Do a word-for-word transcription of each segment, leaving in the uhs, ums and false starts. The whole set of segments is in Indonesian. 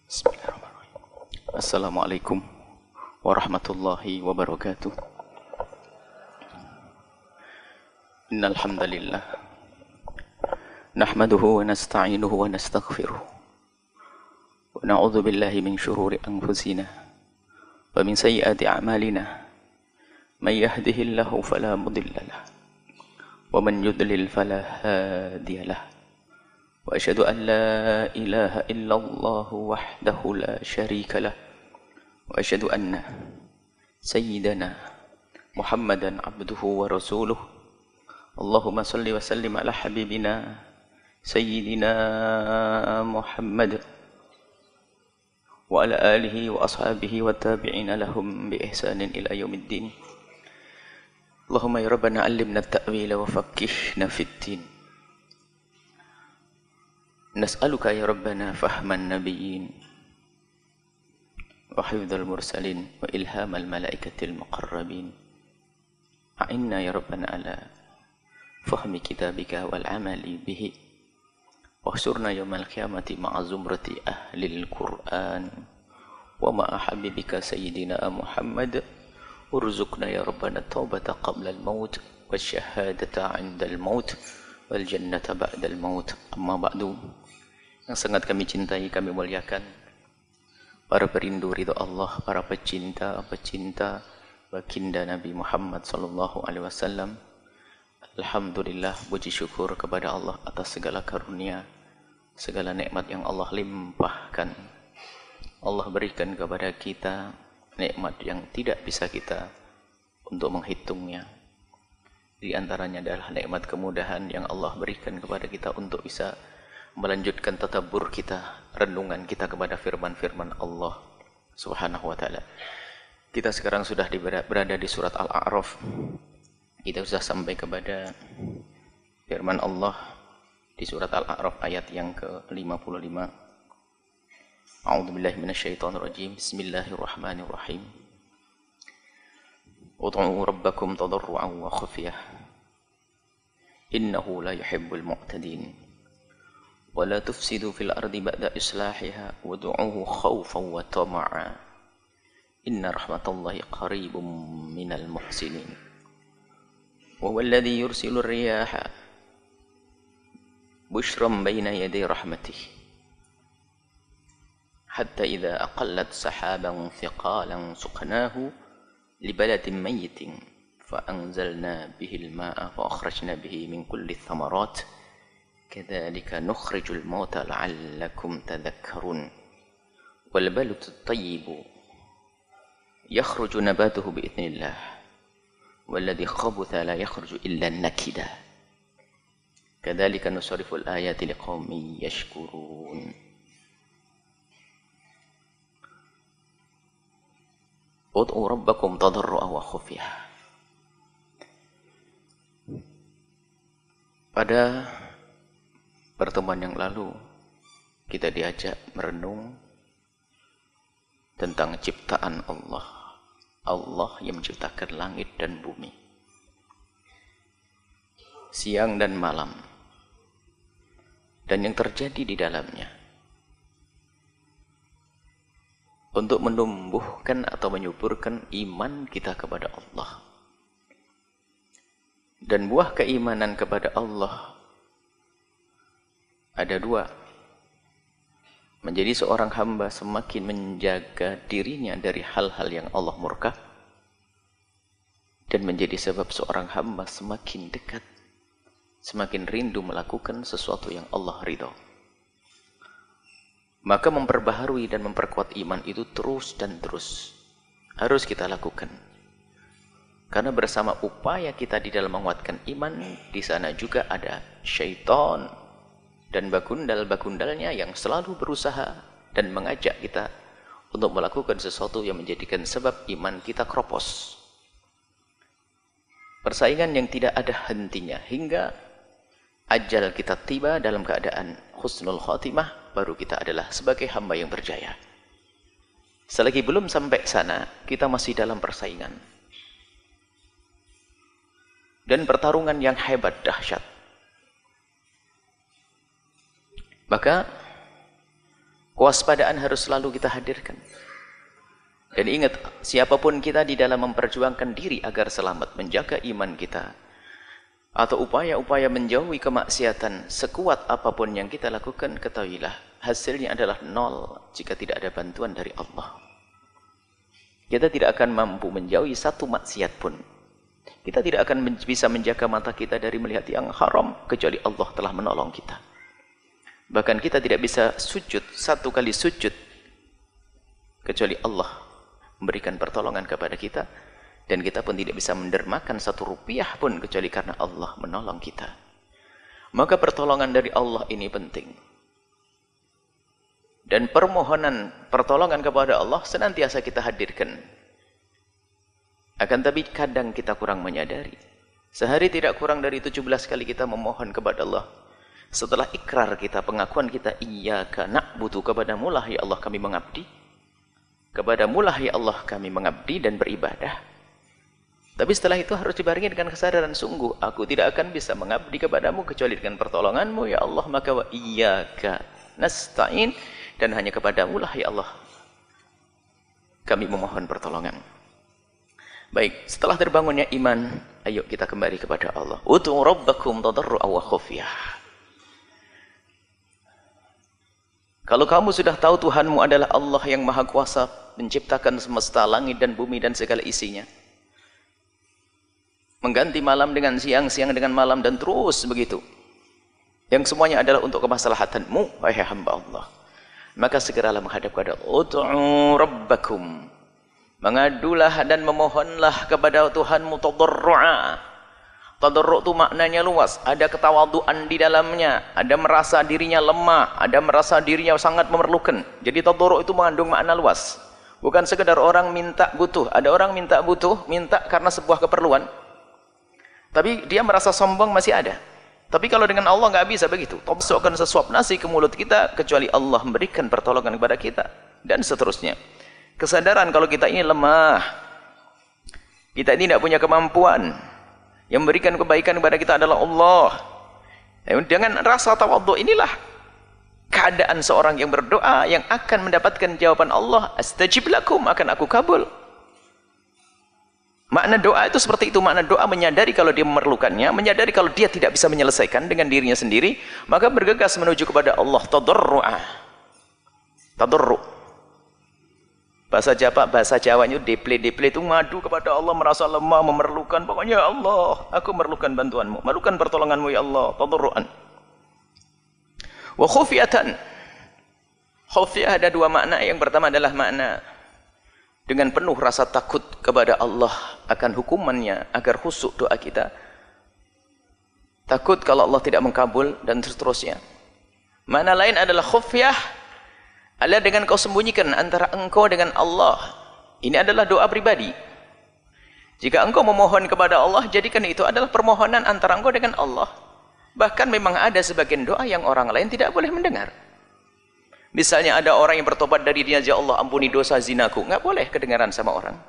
Bismillahirrahmanirrahim. Assalamualaikum warahmatullahi wabarakatuh. Innal hamdalillah nahmaduhu wa nasta'inuhu wa nastaghfiruh. Wa na'udzu billahi min shururi anfusina wa min sayyiati a'malina. May yahdihillahu fala mudilla lahu wa man yudlil fala hadiya lahu. وأشهد أن لا إله إلا الله وحده لا شريك له وأشهد أن سيدنا محمدا عبده ورسوله اللهم صل وسلم على حبيبنا سيدنا محمد وعلى آله وأصحابه والتابعين لهم بإحسان إلى يوم الدين اللهم يا ربنا علمنا التأويل وفقهنا في الدين نسألك يا ربنا فهم النبيين وحفظ المرسلين وإلهام الملائكة المقربين أعنا يا ربنا على فهم كتابك والعمل به واحشرنا يوم القيامة مع زمرة أهل القرآن ومع حبيبك سيدنا محمد وارزقنا يا ربنا التوبة قبل الموت والشهادة عند الموت والجنة بعد الموت أما بعد. Yang sangat kami cintai, kami muliakan para perindu ridha Allah, para pecinta-pecinta baginda Nabi Muhammad sallallahu alaihi wasallam. Alhamdulillah, puji syukur kepada Allah atas segala karunia, segala nikmat yang Allah limpahkan. Allah berikan kepada kita nikmat yang tidak bisa kita untuk menghitungnya. Di antaranya adalah nikmat kemudahan yang Allah berikan kepada kita untuk bisa melanjutkan tadabbur kita, renungan kita kepada firman-firman Allah Subhanahu wa taala. Kita sekarang sudah berada di surat Al-A'raf. Kita sudah sampai kepada firman Allah di surat Al-A'raf ayat yang ke lima puluh lima. A'udzubillahi minasyaitonir rajim. Bismillahirrahmanirrahim. Ud'u rabbakum tadarruan wa khufyah. Innahu la yuhibbul mu'tadin. ولا تفسدوا في الأرض بعد إصلاحها ودعوه خوفا وطمعا إن رحمة الله قريب من المحسنين وهو الذي يرسل الرياح بشرا بين يدي رحمته حتى إذا أقلت سحابا ثقالا سقناه لبلد ميت فأنزلنا به الماء فأخرجنا به من كل الثمرات كذلك نخرج الموتى لعلكم تذكرون والبلد الطيب يخرج نباته بإذن الله والذي خبث لا يخرج إلا نكدا كذلك نصرف الآيات لقوم يشكرون. ادعوا ربكم تضرعا وخفيا. Pada pertemuan yang lalu kita diajak merenung tentang ciptaan Allah. Allah yang menciptakan langit dan bumi, siang dan malam, dan yang terjadi di dalamnya, untuk menumbuhkan atau menyuburkan iman kita kepada Allah. Dan buah keimanan kepada Allah ada dua. Menjadi seorang hamba semakin menjaga dirinya dari hal-hal yang Allah murka, dan menjadi sebab seorang hamba semakin dekat, semakin rindu melakukan sesuatu yang Allah ridho. Maka memperbaharui dan memperkuat iman itu terus dan terus harus kita lakukan. Karena bersama upaya kita di dalam menguatkan iman, di sana juga ada syaitan dan bagundal-bagundalnya yang selalu berusaha dan mengajak kita untuk melakukan sesuatu yang menjadikan sebab iman kita kropos. Persaingan yang tidak ada hentinya hingga ajal kita tiba dalam keadaan husnul khotimah, baru kita adalah sebagai hamba yang berjaya. Selagi belum sampai sana, kita masih dalam persaingan dan pertarungan yang hebat, dahsyat. Maka Kewaspadaan harus selalu kita hadirkan. Dan ingat, siapapun kita di dalam memperjuangkan diri agar selamat, menjaga iman kita, atau upaya-upaya menjauhi kemaksiatan, sekuat apapun yang kita lakukan, ketahuilah, hasilnya adalah nol jika tidak ada bantuan dari Allah. Kita tidak akan mampu menjauhi satu maksiat pun. Kita tidak akan bisa menjaga mata kita dari melihat yang haram, kecuali Allah telah menolong kita. Bahkan kita tidak bisa sujud, satu kali sujud, kecuali Allah memberikan pertolongan kepada kita. Dan kita pun tidak bisa mendermakan satu rupiah pun, kecuali karena Allah menolong kita. Maka pertolongan dari Allah ini penting. Dan permohonan pertolongan kepada Allah senantiasa kita hadirkan. Akan tapi kadang kita kurang menyadari. Sehari tidak kurang dari tujuh belas kali kita memohon kepada Allah. Setelah ikrar kita, pengakuan kita, iyyaka na'budu, kepadamu lah ya Allah kami mengabdi. Kepadamu lah ya Allah kami mengabdi dan beribadah. Tapi setelah itu harus dibarengi dengan kesadaran, sungguh aku tidak akan bisa mengabdi kepadamu kecuali dengan pertolonganmu ya Allah. Maka wa iyyaka nasta'in, dan hanya kepadamu lah ya Allah kami memohon pertolongan. Baik, setelah terbangunnya iman, ayo kita kembali kepada Allah. Ud'u rabbakum tadarru'an wa khufyah. Kalau kamu sudah tahu Tuhanmu adalah Allah yang Maha Kuasa, menciptakan semesta, langit dan bumi dan segala isinya, mengganti malam dengan siang, siang dengan malam, dan terus begitu, yang semuanya adalah untuk kemaslahatanmu, wahai hamba Allah, maka segeralah menghadap kepada Allah. Ud'u rabbakum, mengadulah dan memohonlah kepada Tuhanmu tadarru'a. Tadarru' itu maknanya luas, ada ketawaduan di dalamnya, ada merasa dirinya lemah, ada merasa dirinya sangat memerlukan. Jadi tadarru' itu mengandung makna luas, bukan sekedar orang minta butuh. Ada orang minta butuh, minta karena sebuah keperluan, tapi dia merasa sombong masih ada. Tapi kalau dengan Allah nggak bisa begitu. Masukkan sesuap nasi ke mulut kita kecuali Allah memberikan pertolongan kepada kita, dan seterusnya. Kesadaran kalau kita ini lemah, kita ini tidak punya kemampuan, yang memberikan kebaikan kepada kita adalah Allah. Dengan rasa tawadhu inilah keadaan seorang yang berdoa yang akan mendapatkan jawaban Allah. Astajib lakum, akan aku kabul. Makna doa itu seperti itu. Makna doa menyadari kalau dia memerlukannya, menyadari kalau dia tidak bisa menyelesaikan dengan dirinya sendiri, maka bergegas menuju kepada Allah. Tadarru'a, tadarru'. Bahasa Jawa, bahasa Jawanya deple-deple itu ngadu kepada Allah, merasa lemah, memerlukan. Pokoknya ya Allah, aku memerlukan bantuanmu, memerlukan pertolonganmu ya Allah. Tadarru'an. Wa khufyatan. Khufyah ada dua makna. Yang pertama adalah makna dengan penuh rasa takut kepada Allah akan hukumannya, agar khusyuk doa kita. Takut kalau Allah tidak mengkabul dan seterusnya. Makna lain adalah khufyah adalah dengan kau sembunyikan antara engkau dengan Allah. Ini adalah doa pribadi. Jika engkau memohon kepada Allah, jadikan itu adalah permohonan antara engkau dengan Allah. Bahkan memang ada sebagian doa yang orang lain tidak boleh mendengar. Misalnya ada orang yang bertobat dari dirinya, ya Allah ampuni dosa zinaku, nggak boleh kedengaran sama orang.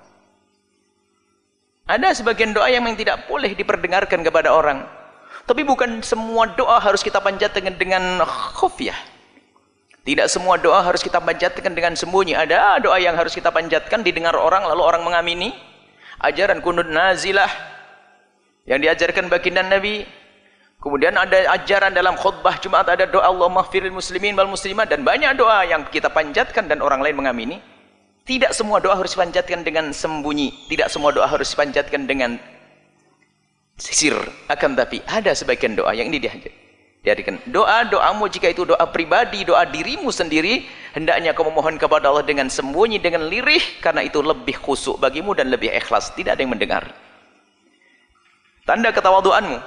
Ada sebagian doa yang memang tidak boleh diperdengarkan kepada orang. Tapi bukan semua doa harus kita panjatkan dengan khufyah. Tidak semua doa harus kita panjatkan dengan sembunyi. Ada doa yang harus kita panjatkan, didengar orang, lalu orang mengamini. Ajaran kunut nazilah yang diajarkan baginda Nabi. Kemudian ada ajaran dalam khutbah Jumat, ada doa Allahumma ighfirlil muslimin wal muslimat, dan banyak doa yang kita panjatkan dan orang lain mengamini. Tidak semua doa harus dipanjatkan dengan sembunyi. Tidak semua doa harus dipanjatkan dengan sisir. Akan tapi ada sebagian doa yang ini diajarkan. Diadakan doa-doamu, jika itu doa pribadi, doa dirimu sendiri, hendaknya kau memohon kepada Allah dengan sembunyi, dengan lirih, karena itu lebih khusyuk bagimu dan lebih ikhlas. Tidak ada yang mendengar. Tanda ketawaduanmu.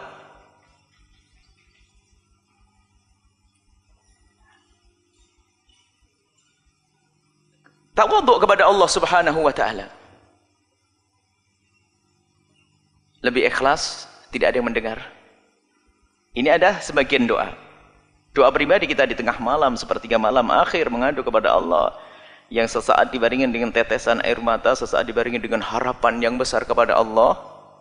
Tawadhu kepada Allah Subhanahu wa taala. Lebih ikhlas, tidak ada yang mendengar. Ini ada sebagian doa. Doa pribadi kita di tengah malam, sepertiga malam akhir, mengadu kepada Allah. Yang sesaat dibaringin dengan tetesan air mata, sesaat dibaringin dengan harapan yang besar kepada Allah.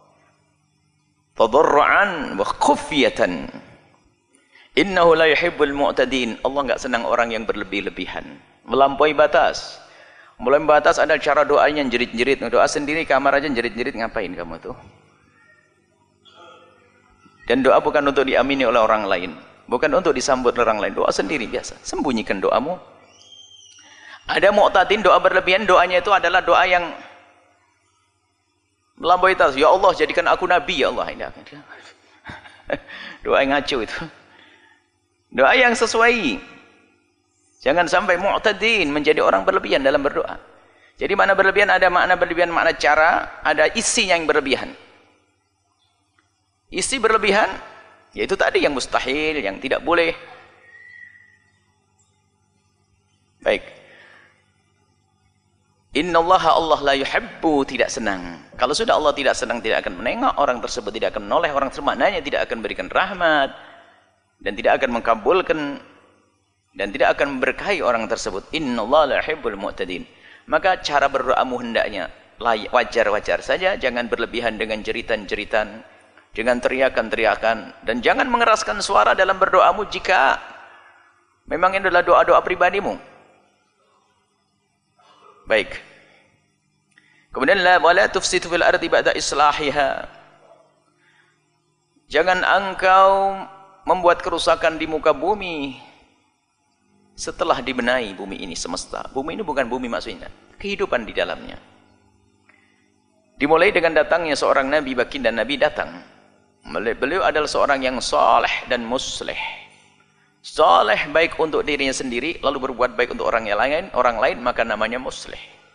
Tadarru'an wa khufyatan. Innahu la yuhibbul mu'tadin. Allah enggak senang orang yang berlebih-lebihan. Melampaui batas. Melampaui batas ada cara doanya jerit-jerit. Doa sendiri kamar aja jerit-jerit, ngapain kamu tuh? Dan doa bukan untuk diamini oleh orang lain. Bukan untuk disambut oleh orang lain. Doa sendiri biasa. Sembunyikan doamu. Ada mu'tadin doa berlebihan. Doanya itu adalah doa yang melampaui batas. Ya Allah jadikan aku nabi ya Allah. Doa yang ngaco itu. Doa yang sesuai. Jangan sampai mu'tadin menjadi orang berlebihan dalam berdoa. Jadi makna berlebihan ada makna berlebihan, makna cara, ada isinya yang berlebihan. Isi berlebihan yaitu tadi yang mustahil, yang tidak boleh. Baik. Innallaha Allah la yuhibbu, tidak senang. Kalau sudah Allah tidak senang, tidak akan menengok orang tersebut, tidak akan menoleh orang tersebut, maknanya tidak akan berikan rahmat dan tidak akan mengkabulkan dan tidak akan memberkahi orang tersebut. Innallaha la yuhibbul mu'tadin. Maka cara berdoamu hendaknya wajar-wajar saja, jangan berlebihan dengan jeritan-jeritan, dengan teriakan-teriakan, dan jangan mengeraskan suara dalam berdoamu jika memang ini adalah doa-doa pribadimu. Baik. Kemudian la wala tufsidu fil ardi ba'da islahiha. Jangan engkau membuat kerusakan di muka bumi setelah dibenahi bumi ini semesta. Bumi ini bukan bumi maksudnya, kehidupan di dalamnya. Dimulai dengan datangnya seorang nabi, baginda nabi datang. Beliau adalah seorang yang saleh dan musleh. Saleh baik untuk dirinya sendiri, lalu berbuat baik untuk orang yang lain, orang lain, maka namanya musleh.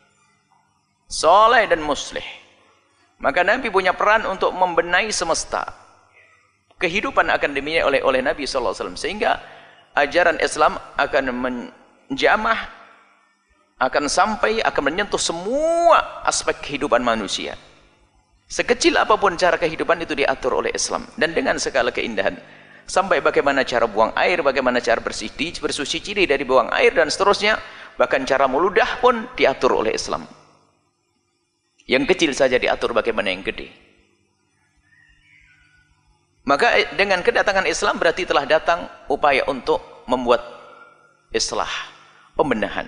Saleh dan musleh. Maka Nabi punya peran untuk membenahi semesta. Kehidupan akan dimiliki oleh oleh Nabi sallallahu alaihi wasallam, sehingga ajaran Islam akan menjamah, akan sampai, akan menyentuh semua aspek kehidupan manusia. Sekecil apapun cara kehidupan itu diatur oleh Islam, dan dengan segala keindahan. Sampai bagaimana cara buang air, bagaimana cara bersih, bersuci ciri dari buang air dan seterusnya, bahkan cara meludah pun diatur oleh Islam. Yang kecil saja diatur bagaimana yang gede. Maka dengan kedatangan Islam berarti telah datang upaya untuk membuat islah, pembenahan.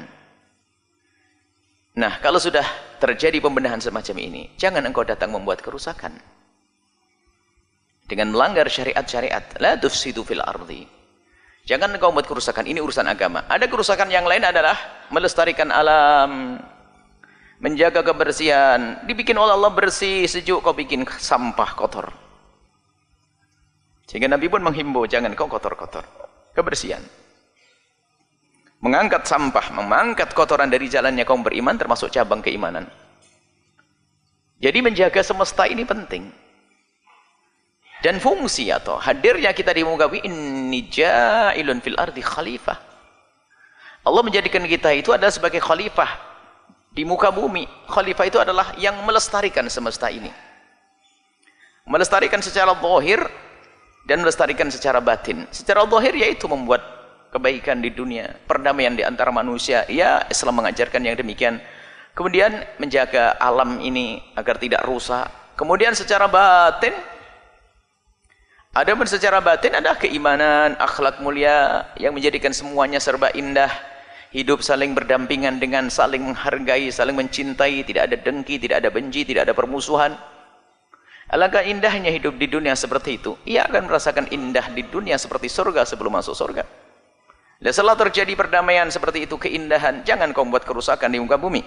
Nah, kalau sudah terjadi pembenahan semacam ini, jangan engkau datang membuat kerusakan dengan melanggar syariat-syariat. La tufsidu fil ardi. Jangan engkau membuat kerusakan. Ini urusan agama. Ada kerusakan yang lain adalah melestarikan alam, menjaga kebersihan. Dibikin oleh Allah bersih, sejuk, kau bikin sampah kotor. Sehingga Nabi pun menghimbau, jangan kau kotor-kotor. Kebersihan. Mengangkat sampah, mengangkat kotoran dari jalannya kaum beriman, termasuk cabang keimanan. Jadi menjaga semesta ini penting. Dan fungsi atau hadirnya kita di muka bumi, inni ja'ilun fil ardi khalifah. Allah menjadikan kita itu adalah sebagai khalifah di muka bumi. Khalifah itu adalah yang melestarikan semesta ini. Melestarikan secara zahir dan melestarikan secara batin. Secara zahir yaitu membuat kebaikan di dunia, perdamaian di antara manusia. Ya, Islam mengajarkan yang demikian. Kemudian menjaga alam ini agar tidak rusak. Kemudian secara batin, ada pun secara batin ada keimanan, akhlak mulia yang menjadikan semuanya serba indah. Hidup saling berdampingan dengan saling menghargai, saling mencintai, tidak ada dengki, tidak ada benci, tidak ada permusuhan. Alangkah indahnya hidup di dunia seperti itu. Ia akan merasakan indah di dunia seperti surga sebelum masuk surga. Dan setelah terjadi perdamaian seperti itu, keindahan, jangan kau membuat kerusakan di muka bumi.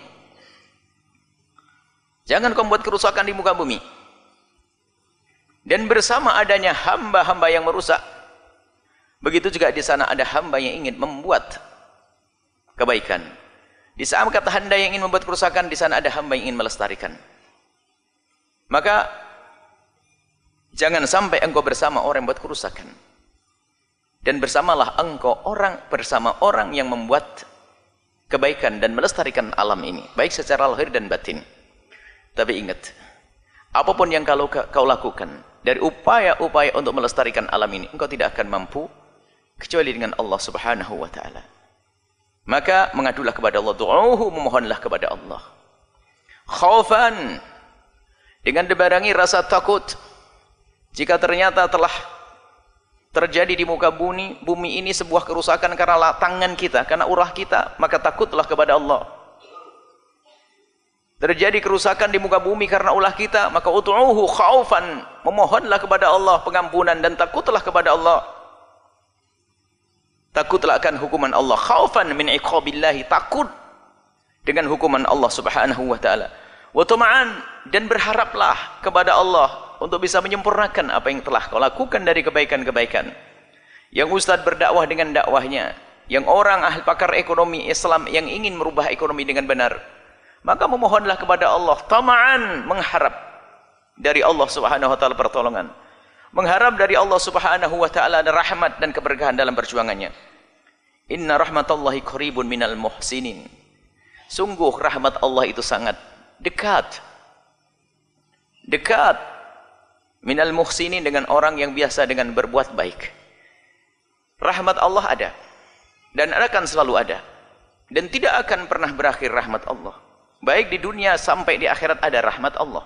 Jangan kau membuat kerusakan di muka bumi. Dan bersama adanya hamba-hamba yang merusak, begitu juga di sana ada hamba yang ingin membuat kebaikan. Di saat kata hamba yang ingin membuat kerusakan, di sana ada hamba yang ingin melestarikan. Maka jangan sampai engkau bersama orang yang membuat kerusakan. Dan bersamalah engkau orang bersama orang yang membuat kebaikan dan melestarikan alam ini, baik secara lahir dan batin. Tapi ingat, apapun yang kalau kau lakukan dari upaya-upaya untuk melestarikan alam ini, engkau tidak akan mampu kecuali dengan Allah Subhanahu wa taala. Maka mengadulah kepada Allah, du'uhu, memohonlah kepada Allah. Khaufan, dengan dibarengi rasa takut jika ternyata telah terjadi di muka bumi, bumi ini sebuah kerusakan karena tangan kita, karena ulah kita, maka takutlah kepada Allah. Terjadi kerusakan di muka bumi karena ulah kita, maka ud'uhu khaufan, memohonlah kepada Allah pengampunan dan takutlah kepada Allah. Takutlah akan hukuman Allah, khaufan min iqabillahi, takut dengan hukuman Allah Subhanahu wa taala. Wa tama'an, dan berharaplah kepada Allah untuk bisa menyempurnakan apa yang telah kau lakukan dari kebaikan-kebaikan. Yang ustadz berdakwah dengan dakwahnya, yang orang ahli pakar ekonomi Islam yang ingin merubah ekonomi dengan benar, maka memohonlah kepada Allah, tama'an, mengharap dari Allah Subhanahu wa taala pertolongan, mengharap dari Allah Subhanahu wa taala ada rahmat dan keberkahan dalam perjuangannya. Inna rahmatallahi qaribun minal muhsinin. Sungguh rahmat Allah itu sangat dekat. Dekat minal muhsinin, dengan orang yang biasa dengan berbuat baik. Rahmat Allah ada dan akan selalu ada dan tidak akan pernah berakhir rahmat Allah. Baik di dunia sampai di akhirat ada rahmat Allah.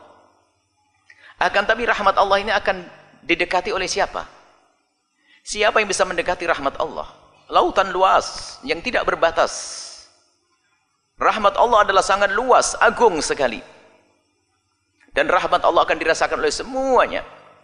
Akan tapi rahmat Allah ini akan didekati oleh siapa? Siapa yang bisa mendekati rahmat Allah? Lautan luas yang tidak berbatas. Rahmat Allah adalah sangat luas, agung sekali. Dan rahmat Allah akan dirasakan oleh semuanya.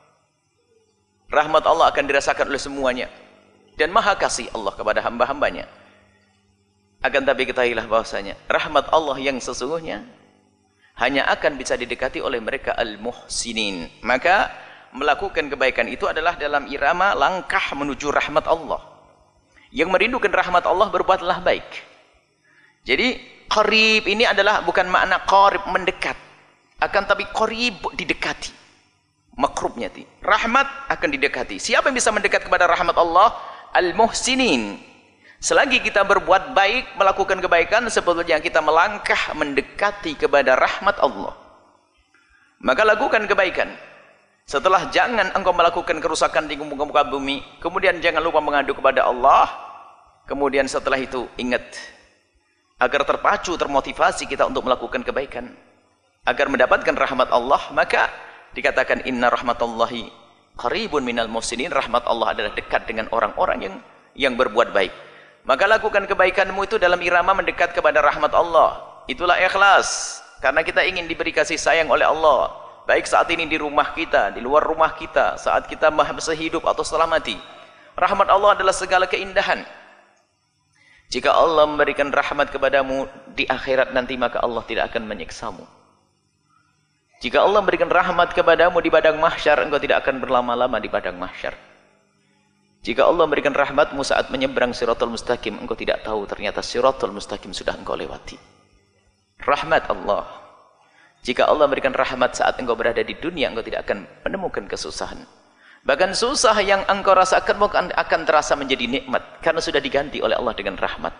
Rahmat Allah akan dirasakan oleh semuanya. Dan maha kasih Allah kepada hamba-hambanya. Akan tapi ketahuilah bahwasanya rahmat Allah yang sesungguhnya hanya akan bisa didekati oleh mereka al-muhsinin. Maka melakukan kebaikan itu adalah dalam irama langkah menuju rahmat Allah. Yang merindukan rahmat Allah, berbuatlah baik. Jadi qarib ini adalah bukan makna qarib mendekat, akan tapi qarib didekati, makrubnya ti. Rahmat akan didekati. Siapa yang bisa mendekat kepada rahmat Allah? Al-muhsinin. Selagi kita berbuat baik, melakukan kebaikan, sebetulnya kita melangkah mendekati kepada rahmat Allah. Maka lakukan kebaikan. Setelah jangan engkau melakukan kerusakan di muka bumi, kemudian jangan lupa mengadu kepada Allah. Kemudian setelah itu ingat, agar terpacu, termotivasi kita untuk melakukan kebaikan, agar mendapatkan rahmat Allah, maka dikatakan inna rahmatallahi qaribun minal muhsinin. Rahmat Allah adalah dekat dengan orang-orang yang yang berbuat baik. Maka lakukan kebaikanmu itu dalam irama mendekat kepada rahmat Allah. Itulah ikhlas, karena kita ingin diberi kasih sayang oleh Allah, baik saat ini di rumah kita, di luar rumah kita, saat kita masih hidup atau setelah mati. Rahmat Allah adalah segala keindahan. Jika Allah memberikan rahmat kepadamu di akhirat nanti, maka Allah tidak akan menyiksamu. Jika Allah memberikan rahmat kepadamu di padang mahsyar, engkau tidak akan berlama-lama di padang mahsyar. Jika Allah memberikan rahmatmu saat menyeberang Siratul Mustaqim, engkau tidak tahu ternyata Siratul Mustaqim sudah engkau lewati. Rahmat Allah. Jika Allah memberikan rahmat saat engkau berada di dunia, engkau tidak akan menemukan kesusahan. Bahkan susah yang engkau rasakan bukan akan terasa menjadi nikmat, karena sudah diganti oleh Allah dengan rahmat.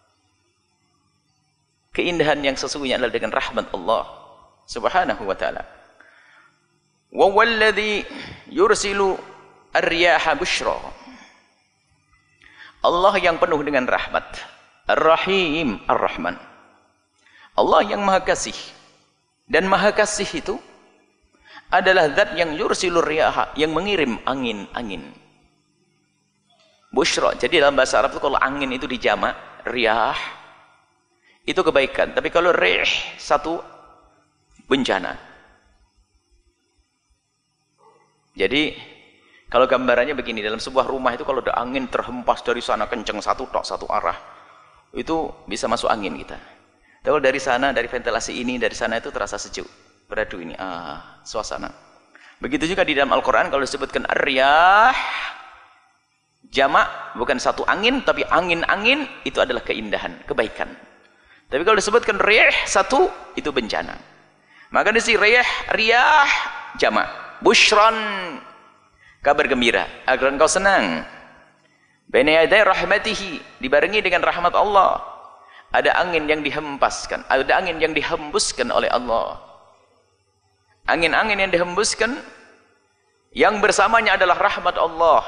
Keindahan yang sesungguhnya adalah dengan rahmat Allah Subhanahu wa taala. Wa walladzi yursilu ar-riyaha busyra. Allah yang penuh dengan rahmat, Ar-Rahim, Ar-Rahman. Allah yang Maha Kasih. Dan Maha Kasih itu adalah zat yang yursilur riyaha, yang mengirim angin-angin. Busyra. Jadi dalam bahasa Arab itu kalau angin itu dijamak, riyah, itu kebaikan. Tapi kalau rih, satu bencana. Jadi kalau gambarannya begini, dalam sebuah rumah itu kalau ada angin terhempas dari sana kenceng satu tok satu arah, itu bisa masuk angin kita. Tapi kalau dari sana, dari ventilasi ini, dari sana itu terasa sejuk. Beradu ini, ah, suasana. Begitu juga di dalam Al-Quran kalau disebutkan ar-riyah, jamak, bukan satu angin, tapi angin-angin, itu adalah keindahan, kebaikan. Tapi kalau disebutkan riyah, satu, itu bencana. Maka di sini riyah, riyah, jamak. Busyran, kabar gembira, agar engkau senang. Baina yaday rahmatihi, dibarengi dengan rahmat Allah. Ada angin yang dihempaskan, ada angin yang dihembuskan oleh Allah. Angin-angin yang dihembuskan, yang bersamanya adalah rahmat Allah.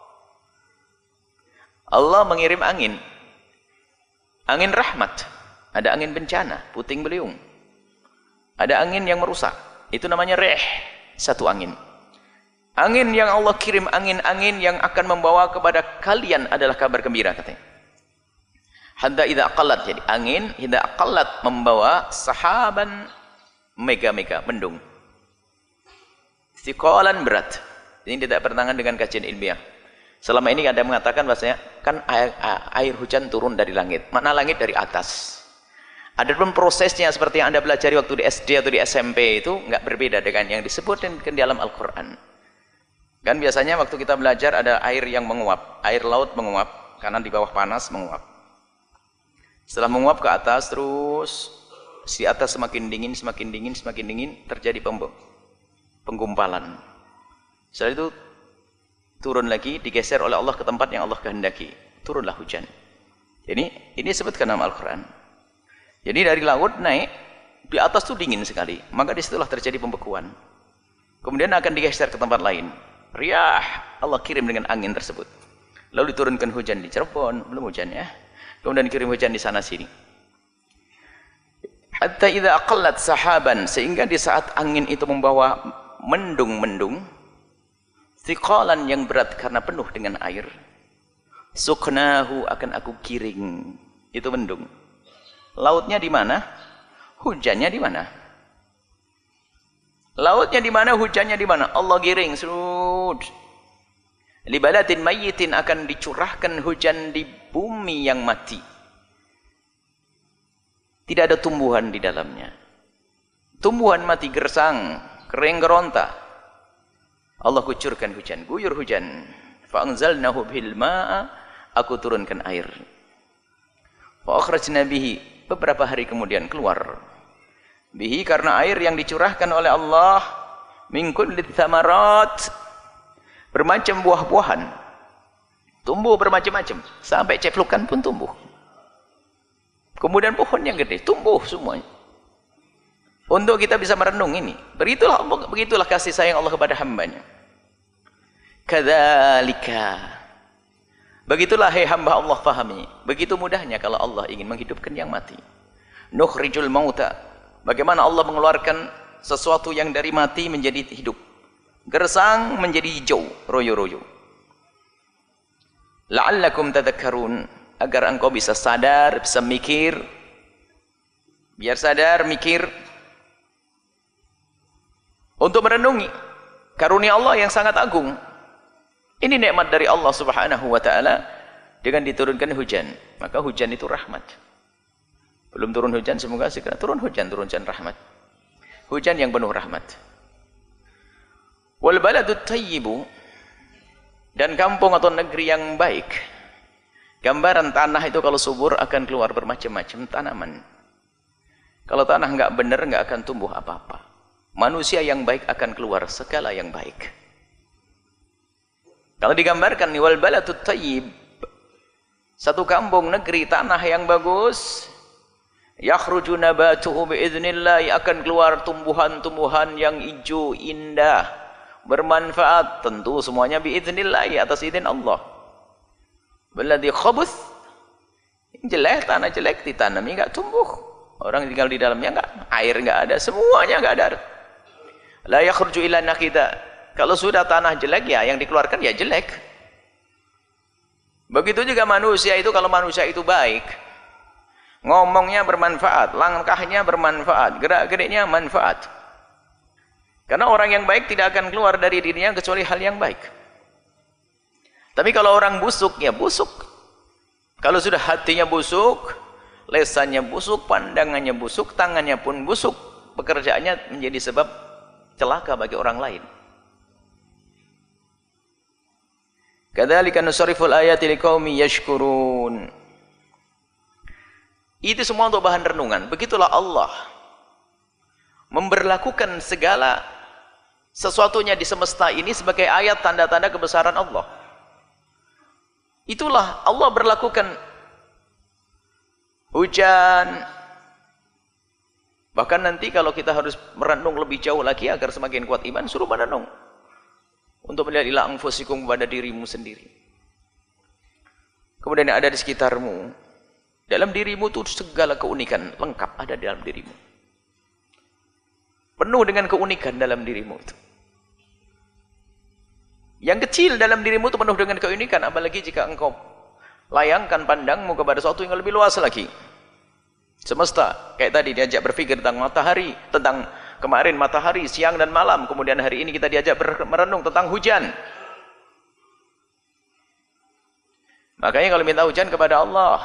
Allah mengirim angin, angin rahmat. Ada angin bencana, puting beliung. Ada angin yang merusak, itu namanya rih, satu angin. Angin yang Allah kirim, angin-angin yang akan membawa kepada kalian adalah kabar gembira katanya. Hatta idza aqallat, jadi angin idza aqallat membawa sahaban mega-mega mendung. Thiqalan berat. Ini tidak bertentangan dengan kajian ilmiah. Selama ini ada mengatakan bahasanya kan air, air hujan turun dari langit. Mana langit dari atas. Adapun prosesnya seperti yang Anda pelajari waktu di S D atau di S M P itu enggak berbeda dengan yang disebutkan di dalam Al-Qur'an. Kan biasanya waktu kita belajar ada air yang menguap, air laut menguap karena di bawah panas menguap. Setelah menguap ke atas terus di atas semakin dingin, semakin dingin, semakin dingin terjadi penggumpalan. Setelah itu turun lagi, digeser oleh Allah ke tempat yang Allah kehendaki. Turunlah hujan. Ini ini disebutkan dalam Al-Qur'an. Jadi dari laut naik di atas itu dingin sekali, maka disitulah terjadi pembekuan. Kemudian akan digeser ke tempat lain. Riyah Allah kirim dengan angin tersebut. Lalu diturunkan hujan di Cirebon, belum hujan ya. Kemudian kirim hujan di sana sini. Hatta idza aqallat sahaban, sehingga di saat angin itu membawa mendung-mendung, thiqalan yang berat karena penuh dengan air. Suknahu akan aku giring. Itu mendung. Lautnya di mana? Hujannya di mana? Lautnya di mana? Hujannya di mana? Allah giring. Surut. Li baladin mayyitin, akan dicurahkan hujan di bumi yang mati. Tidak ada tumbuhan di dalamnya. Tumbuhan mati gersang, kering geronta. Allah kucurkan hujan, guyur hujan. Fa anzalnahu bil ma'a, aku turunkan air. Fa akhrajna bihi, beberapa hari kemudian keluar. Bihi, karena air yang dicurahkan oleh Allah, min kulli tsamarat, bermacam buah-buahan. Tumbuh bermacam-macam, sampai ceflukan pun tumbuh. Kemudian pohon yang gede tumbuh semuanya. Untuk kita bisa merenung ini. Begitulah begitulah kasih sayang Allah kepada hambanya. Kadzalika. Begitulah hai hamba Allah fahami. Begitu mudahnya kalau Allah ingin menghidupkan yang mati. Nukhrijul mauta. Bagaimana Allah mengeluarkan sesuatu yang dari mati menjadi hidup. Gersang menjadi hijau, royo-royo. La'allakum tadhakkarun, agar engkau bisa sadar, bisa mikir. Biar sadar, mikir. Untuk merenungi karunia Allah yang sangat agung. Ini nikmat dari Allah Subhanahu wa taala dengan diturunkan hujan. Maka hujan itu rahmat. Belum turun hujan, semoga segera turun hujan, turun hujan rahmat. Hujan yang penuh rahmat. Wal baladut thayyibu, dan kampung atau negeri yang baik. Gambaran tanah itu kalau subur akan keluar bermacam-macam tanaman. Kalau tanah enggak benar enggak akan tumbuh apa-apa. Manusia yang baik akan keluar segala yang baik. Kalau digambarkan wal baladut thayyib, satu kampung negeri tanah yang bagus, yakhruju nabatuhu biiznillah, akan keluar tumbuhan-tumbuhan yang hijau indah, bermanfaat, tentu semuanya biiznillah, atas izin Allah. Walladzi khabuth, jelek, tanah jelek ditanami enggak tumbuh. Orang tinggal di dalamnya enggak, air enggak ada, semuanya enggak ada. La yakhruju illa nakida. Kalau sudah tanah jelek ya yang dikeluarkan ya jelek. Begitu juga manusia itu, kalau manusia itu baik, ngomongnya bermanfaat, langkahnya bermanfaat, gerak-geriknya manfaat. Karena orang yang baik tidak akan keluar dari dirinya kecuali hal yang baik. Tapi kalau orang busuk, ya busuk. Kalau sudah hatinya busuk, lesannya busuk, pandangannya busuk, tangannya pun busuk, pekerjaannya menjadi sebab celaka bagi orang lain. Kadzalika nusarriful ayati liqaumi yashkurun. Itu semua untuk bahan renungan. Begitulah Allah memberlakukan segala sesuatunya di semesta ini sebagai ayat tanda-tanda kebesaran Allah. Itulah Allah berlakukan hujan. Bahkan nanti kalau kita harus merenung lebih jauh lagi agar semakin kuat iman, suruh merenung untuk melihat ila anfusikum, pada dirimu sendiri. Kemudian yang ada di sekitarmu, dalam dirimu itu segala keunikan lengkap ada di dalam dirimu. Penuh dengan keunikan dalam dirimu itu. Yang kecil dalam dirimu itu penuh dengan keunikan, apalagi jika engkau layangkan pandangmu kepada sesuatu yang lebih luas lagi. Semesta, kayak tadi diajak berpikir tentang matahari, tentang kemarin matahari, siang dan malam, kemudian hari ini kita diajak merenung tentang hujan. Makanya kalau minta hujan kepada Allah,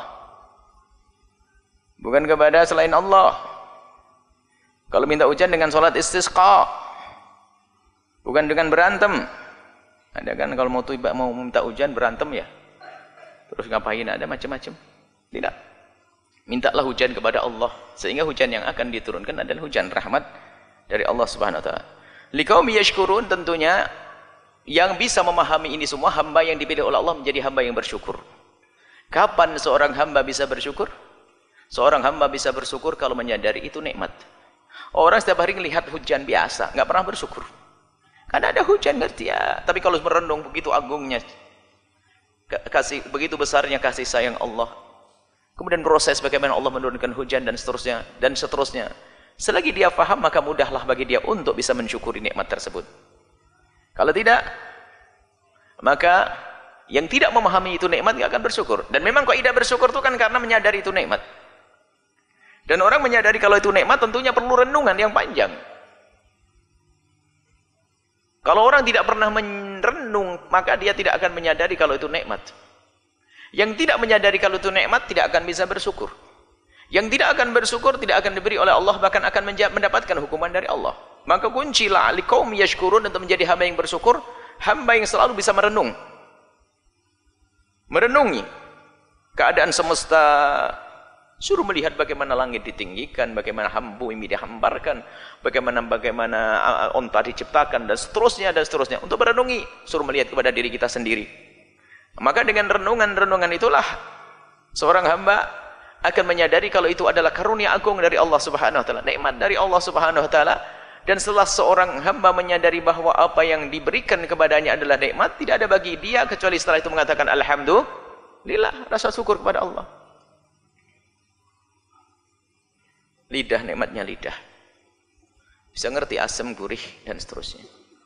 bukan kepada selain Allah. Kalau minta hujan dengan sholat istisqa, bukan dengan berantem. Ada kan kalau mau tiba mau minta hujan berantem ya, terus ngapain, ada macam-macam. Tidak, mintalah hujan kepada Allah, sehingga hujan yang akan diturunkan adalah hujan rahmat dari Allah Subhanahu wa taala. Liqaumi yashkurun, tentunya yang bisa memahami ini semua hamba yang dipilih oleh Allah menjadi hamba yang bersyukur. Kapan seorang hamba bisa bersyukur? Seorang hamba bisa bersyukur kalau menyadari itu nikmat. Orang setiap hari melihat hujan biasa, nggak pernah bersyukur. Karena ada hujan, ngerti ya. Tapi kalau merenung begitu agungnya, kasih begitu besarnya kasih sayang Allah, kemudian proses bagaimana Allah menurunkan hujan dan seterusnya dan seterusnya. Selagi dia faham, maka mudahlah bagi dia untuk bisa mensyukuri nikmat tersebut. Kalau tidak, maka yang tidak memahami itu nikmat nggak akan bersyukur. Dan memang kaidah bersyukur itu kan karena menyadari itu nikmat. Dan orang menyadari kalau itu nikmat tentunya perlu renungan yang panjang. Kalau orang tidak pernah merenung, maka dia tidak akan menyadari kalau itu nikmat. Yang tidak menyadari kalau itu nikmat tidak akan bisa bersyukur. Yang tidak akan bersyukur tidak akan diberi oleh Allah, bahkan akan mendapatkan hukuman dari Allah. Maka kuncilah liqaumi yashkurun, untuk menjadi hamba yang bersyukur, hamba yang selalu bisa merenung. Merenungi keadaan semesta, suruh melihat bagaimana langit ditinggikan, bagaimana bumi dihamparkan, bagaimana bagaimana onta diciptakan, dan seterusnya dan seterusnya. Untuk merenungi, suruh melihat kepada diri kita sendiri. Maka dengan renungan-renungan itulah seorang hamba akan menyadari kalau itu adalah karunia agung dari Allah Subhanahu wa taala, nikmat dari Allah Subhanahu wa taala. Dan setelah seorang hamba menyadari bahwa apa yang diberikan kepadanya adalah nikmat, tidak ada bagi dia kecuali setelah itu mengatakan alhamdulillah, rasa syukur kepada Allah. Lidah, nikmatnya lidah, bisa ngerti asam, gurih, dan seterusnya.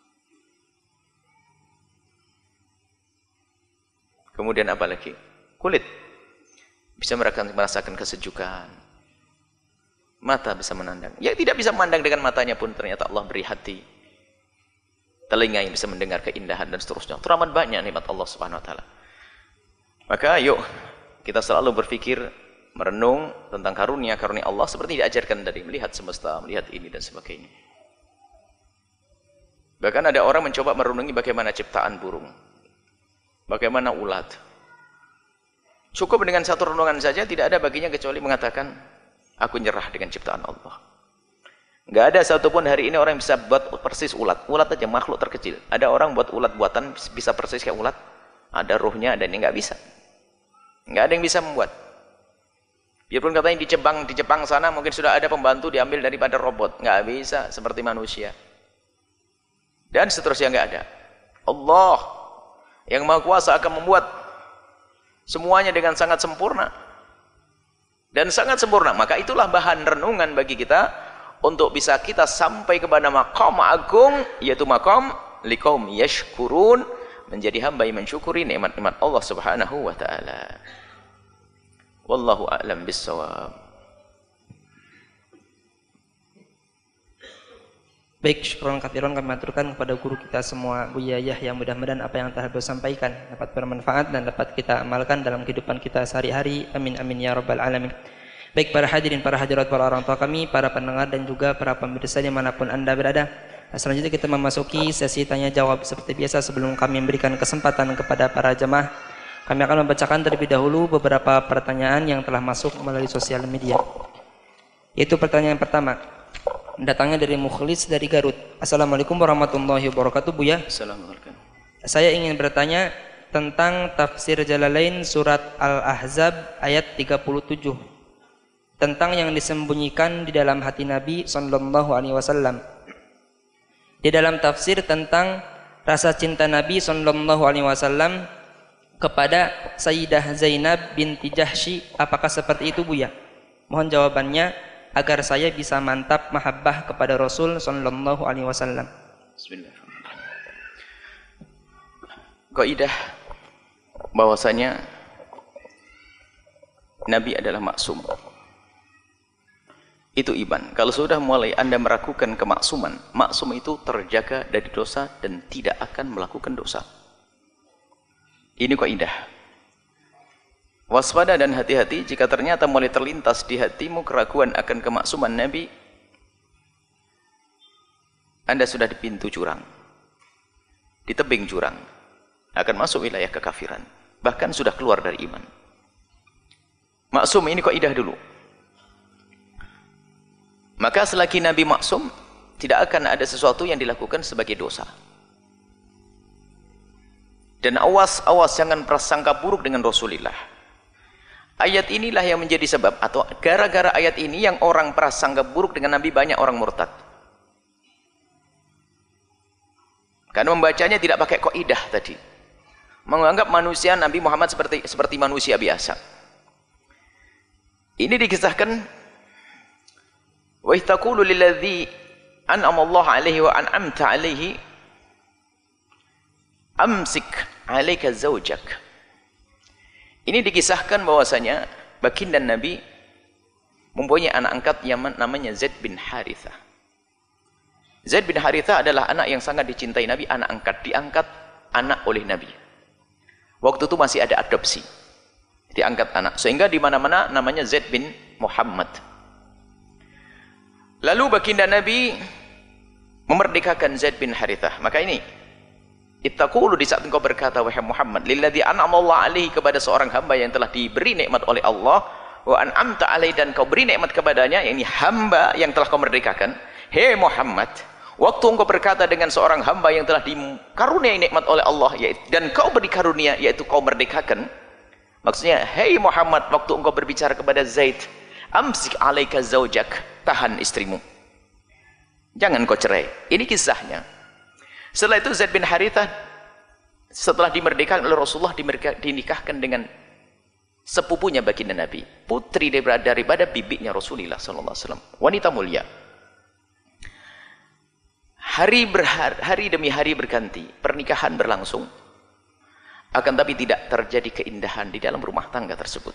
Kemudian apa lagi? Kulit bisa merasakan kesejukan. Mata bisa menandang. Ya, tidak bisa memandang dengan matanya pun ternyata Allah beri hati. Telinga yang bisa mendengar keindahan dan seterusnya. Teramat banyak nikmat Allah Subhanahu wa taala. Maka yuk kita selalu berpikir, merenung tentang karunia-karunia Allah seperti diajarkan dari melihat semesta, melihat ini dan sebagainya. Bahkan ada orang mencoba merenungi bagaimana ciptaan burung, bagaimana ulat. Cukup dengan satu renungan saja, tidak ada baginya kecuali mengatakan, aku nyerah dengan ciptaan Allah. Nggak ada satupun hari ini orang yang bisa buat persis ulat. Ulat aja makhluk terkecil. Ada orang buat ulat buatan bisa persis kayak ulat. Ada ruhnya, dan ini nggak bisa. Nggak ada yang bisa membuat. Biarpun katanya di Jepang, di Jepang sana mungkin sudah ada pembantu diambil daripada robot, nggak bisa seperti manusia. Dan seterusnya nggak ada. Allah yang Maha Kuasa akan membuat semuanya dengan sangat sempurna dan sangat sempurna. Maka itulah bahan renungan bagi kita untuk bisa kita sampai kepada maqam agung, yaitu maqam liqaumi yashkurun, menjadi hamba yang mensyukuri nikmat-nikmat Allah Subhanahu wa taala. Wallahu a'lam bissawab. Baik, syukron katsiran kami aturkan kepada guru kita semua, Buya Yahya. Mudah-mudahan apa yang telah beliau sampaikan dapat bermanfaat dan dapat kita amalkan dalam kehidupan kita sehari-hari. Amin amin ya rabbal alamin. Baik para hadirin, para hadirat, para orang tua kami, para pendengar dan juga para pemirsa dimanapun anda berada. Selanjutnya kita memasuki sesi tanya jawab. Seperti biasa, sebelum kami memberikan kesempatan kepada para jemaah, kami akan membacakan terlebih dahulu beberapa pertanyaan yang telah masuk melalui sosial media. Yaitu pertanyaan pertama, datangnya dari Mukhlis dari Garut. Assalamualaikum warahmatullahi wabarakatuh, Buya. Assalamualaikum. Saya ingin bertanya tentang tafsir Jalalain surat Al-Ahzab ayat tiga puluh tujuh, tentang yang disembunyikan di dalam hati Nabi sallallahu alaihi wasallam. Di dalam tafsir tentang rasa cinta Nabi sallallahu alaihi wasallam kepada Sayyidah Zainab binti Jahsy, apakah seperti itu, Buya? Mohon jawabannya agar saya bisa mantap mahabbah kepada Rasul sallallahu alaihi wasallam. Bismillahirrahmanirrahim. kaidah bahwasanya Nabi adalah maksum. Itu iman. Kalau sudah mulai Anda meragukan kemaksuman, maksum itu terjaga dari dosa dan tidak akan melakukan dosa. Ini kaidah. Waspada dan hati-hati jika ternyata mulai terlintas di hatimu keraguan akan kemaksuman Nabi, Anda sudah di pintu jurang, di tebing jurang, akan masuk wilayah kekafiran, bahkan sudah keluar dari iman. Maksum ini kaidah dulu. Maka selagi Nabi maksum, tidak akan ada sesuatu yang dilakukan sebagai dosa. Dan awas, awas jangan prasangka buruk dengan Rasulullah. Ayat inilah yang menjadi sebab, atau gara-gara ayat ini yang orang prasangka buruk dengan Nabi, banyak orang murtad. Karena membacanya tidak pakai kaidah tadi. Menganggap manusia Nabi Muhammad seperti seperti manusia biasa. Ini dikisahkan, wa taqulu lilladzi an'ama Allah 'alaihi wa an'amta 'alaihi amsik 'alaika zawjak. Ini dikisahkan bahwasanya baginda Nabi mempunyai anak angkat yang namanya Zaid bin Harithah. Zaid bin Harithah adalah anak yang sangat dicintai Nabi, anak angkat, diangkat anak oleh Nabi. Waktu itu masih ada adopsi. Diangkat anak, sehingga di mana-mana namanya Zaid bin Muhammad. Lalu baginda Nabi memerdekakan Zaid bin Harithah. Maka ini, ittaqulu, di saat engkau berkata wahai Muhammad, lilladzi an'ama Allah 'alaihi, kepada seorang hamba yang telah diberi nikmat oleh Allah, wa an'amta 'alaihi, dan kau beri nikmat kepadanya, yakni hamba yang telah kau merdekakan. Hei Muhammad, waktu engkau berkata dengan seorang hamba yang telah dikaruniai nikmat oleh Allah, dan kau beri karunia, yaitu kau merdekakan. Maksudnya, hei Muhammad, waktu engkau berbicara kepada Zaid, amsik 'alaika zaujak, tahan istrimu, jangan kau cerai. Ini kisahnya. Setelah itu Zaid bin Harithah setelah dimerdekakan oleh Rasulullah, dinikahkan dengan sepupunya baginda Nabi, putri daripada, daripada bibinya Rasulullah sallallahu alaihi wasallam, wanita mulia. Hari berhari, hari demi hari berganti, pernikahan berlangsung, akan tapi tidak terjadi keindahan di dalam rumah tangga tersebut.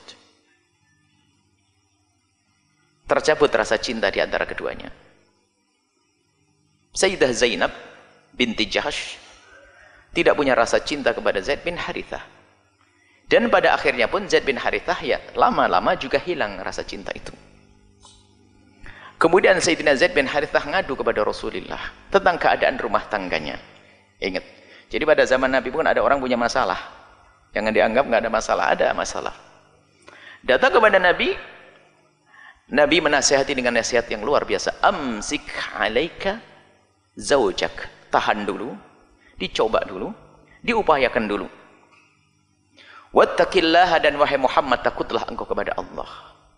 Tercabut rasa cinta di antara keduanya. Sayyidah Zainab binti Jahsh tidak punya rasa cinta kepada Zaid bin Harithah. Dan pada akhirnya pun Zaid bin Harithah ya lama-lama juga hilang rasa cinta itu. Kemudian Sayyidina Zaid bin Harithah ngadu kepada Rasulullah tentang keadaan rumah tangganya. Ingat, jadi pada zaman Nabi pun ada orang punya masalah. Jangan dianggap nggak ada masalah, ada masalah. Datang kepada Nabi, Nabi menasihati dengan nasihat yang luar biasa. Amsik 'alaika zaujak, tahan dulu, dicoba dulu, diupayakan dulu. Wattaqillaha, dan wahai Muhammad, takutlah engkau kepada Allah.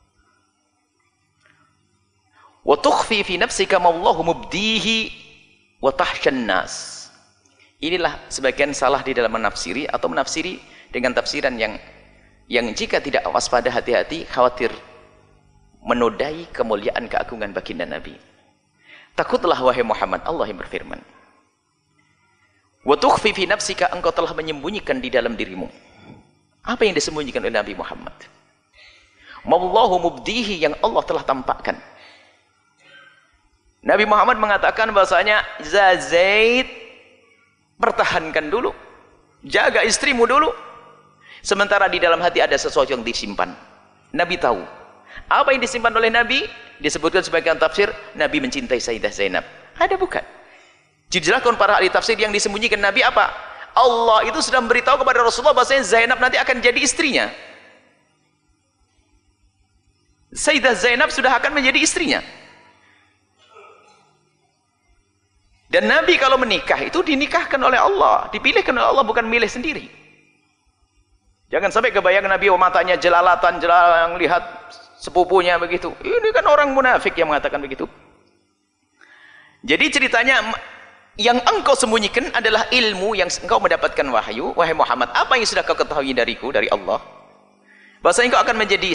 Wa tukhfi fi nafsika ma Allahu mubdihi wa tahsyan nas. Inilah sebagian salah di dalam menafsiri atau menafsiri dengan tafsiran yang yang jika tidak waspada, hati-hati, khawatir menodai kemuliaan keagungan baginda Nabi. Takutlah wahai Muhammad, Allah yang berfirman, wa tukhfi fi nafsika, engkau telah menyembunyikan di dalam dirimu. Apa yang disembunyikan oleh Nabi Muhammad? Wallahu mubdihi, yang Allah telah tampakkan. Nabi Muhammad mengatakan bahasanya, Zaid, pertahankan dulu, jaga istrimu dulu. Sementara di dalam hati ada sesuatu yang disimpan. Nabi tahu. Apa yang disimpan oleh Nabi? Disebutkan sebagian tafsir, Nabi mencintai Sayyidah Zainab. Ada bukan? Dijelaskan para ahli tafsir yang disembunyikan Nabi apa? Allah itu sudah memberitahu kepada Rasulullah bahwasanya Zainab nanti akan jadi istrinya. Sayyidah Zainab sudah akan menjadi istrinya. Dan Nabi kalau menikah itu dinikahkan oleh Allah, dipilihkan oleh Allah, bukan milih sendiri. Jangan sampai kebayang Nabi, oh, matanya jelalatan, jelalang, lihat sepupunya begitu. Ini kan orang munafik yang mengatakan begitu. Jadi ceritanya, yang engkau sembunyikan adalah ilmu yang engkau mendapatkan wahyu. Wahai Muhammad, apa yang sudah kau ketahui dariku, dari Allah? Bahwasanya engkau akan menjadi,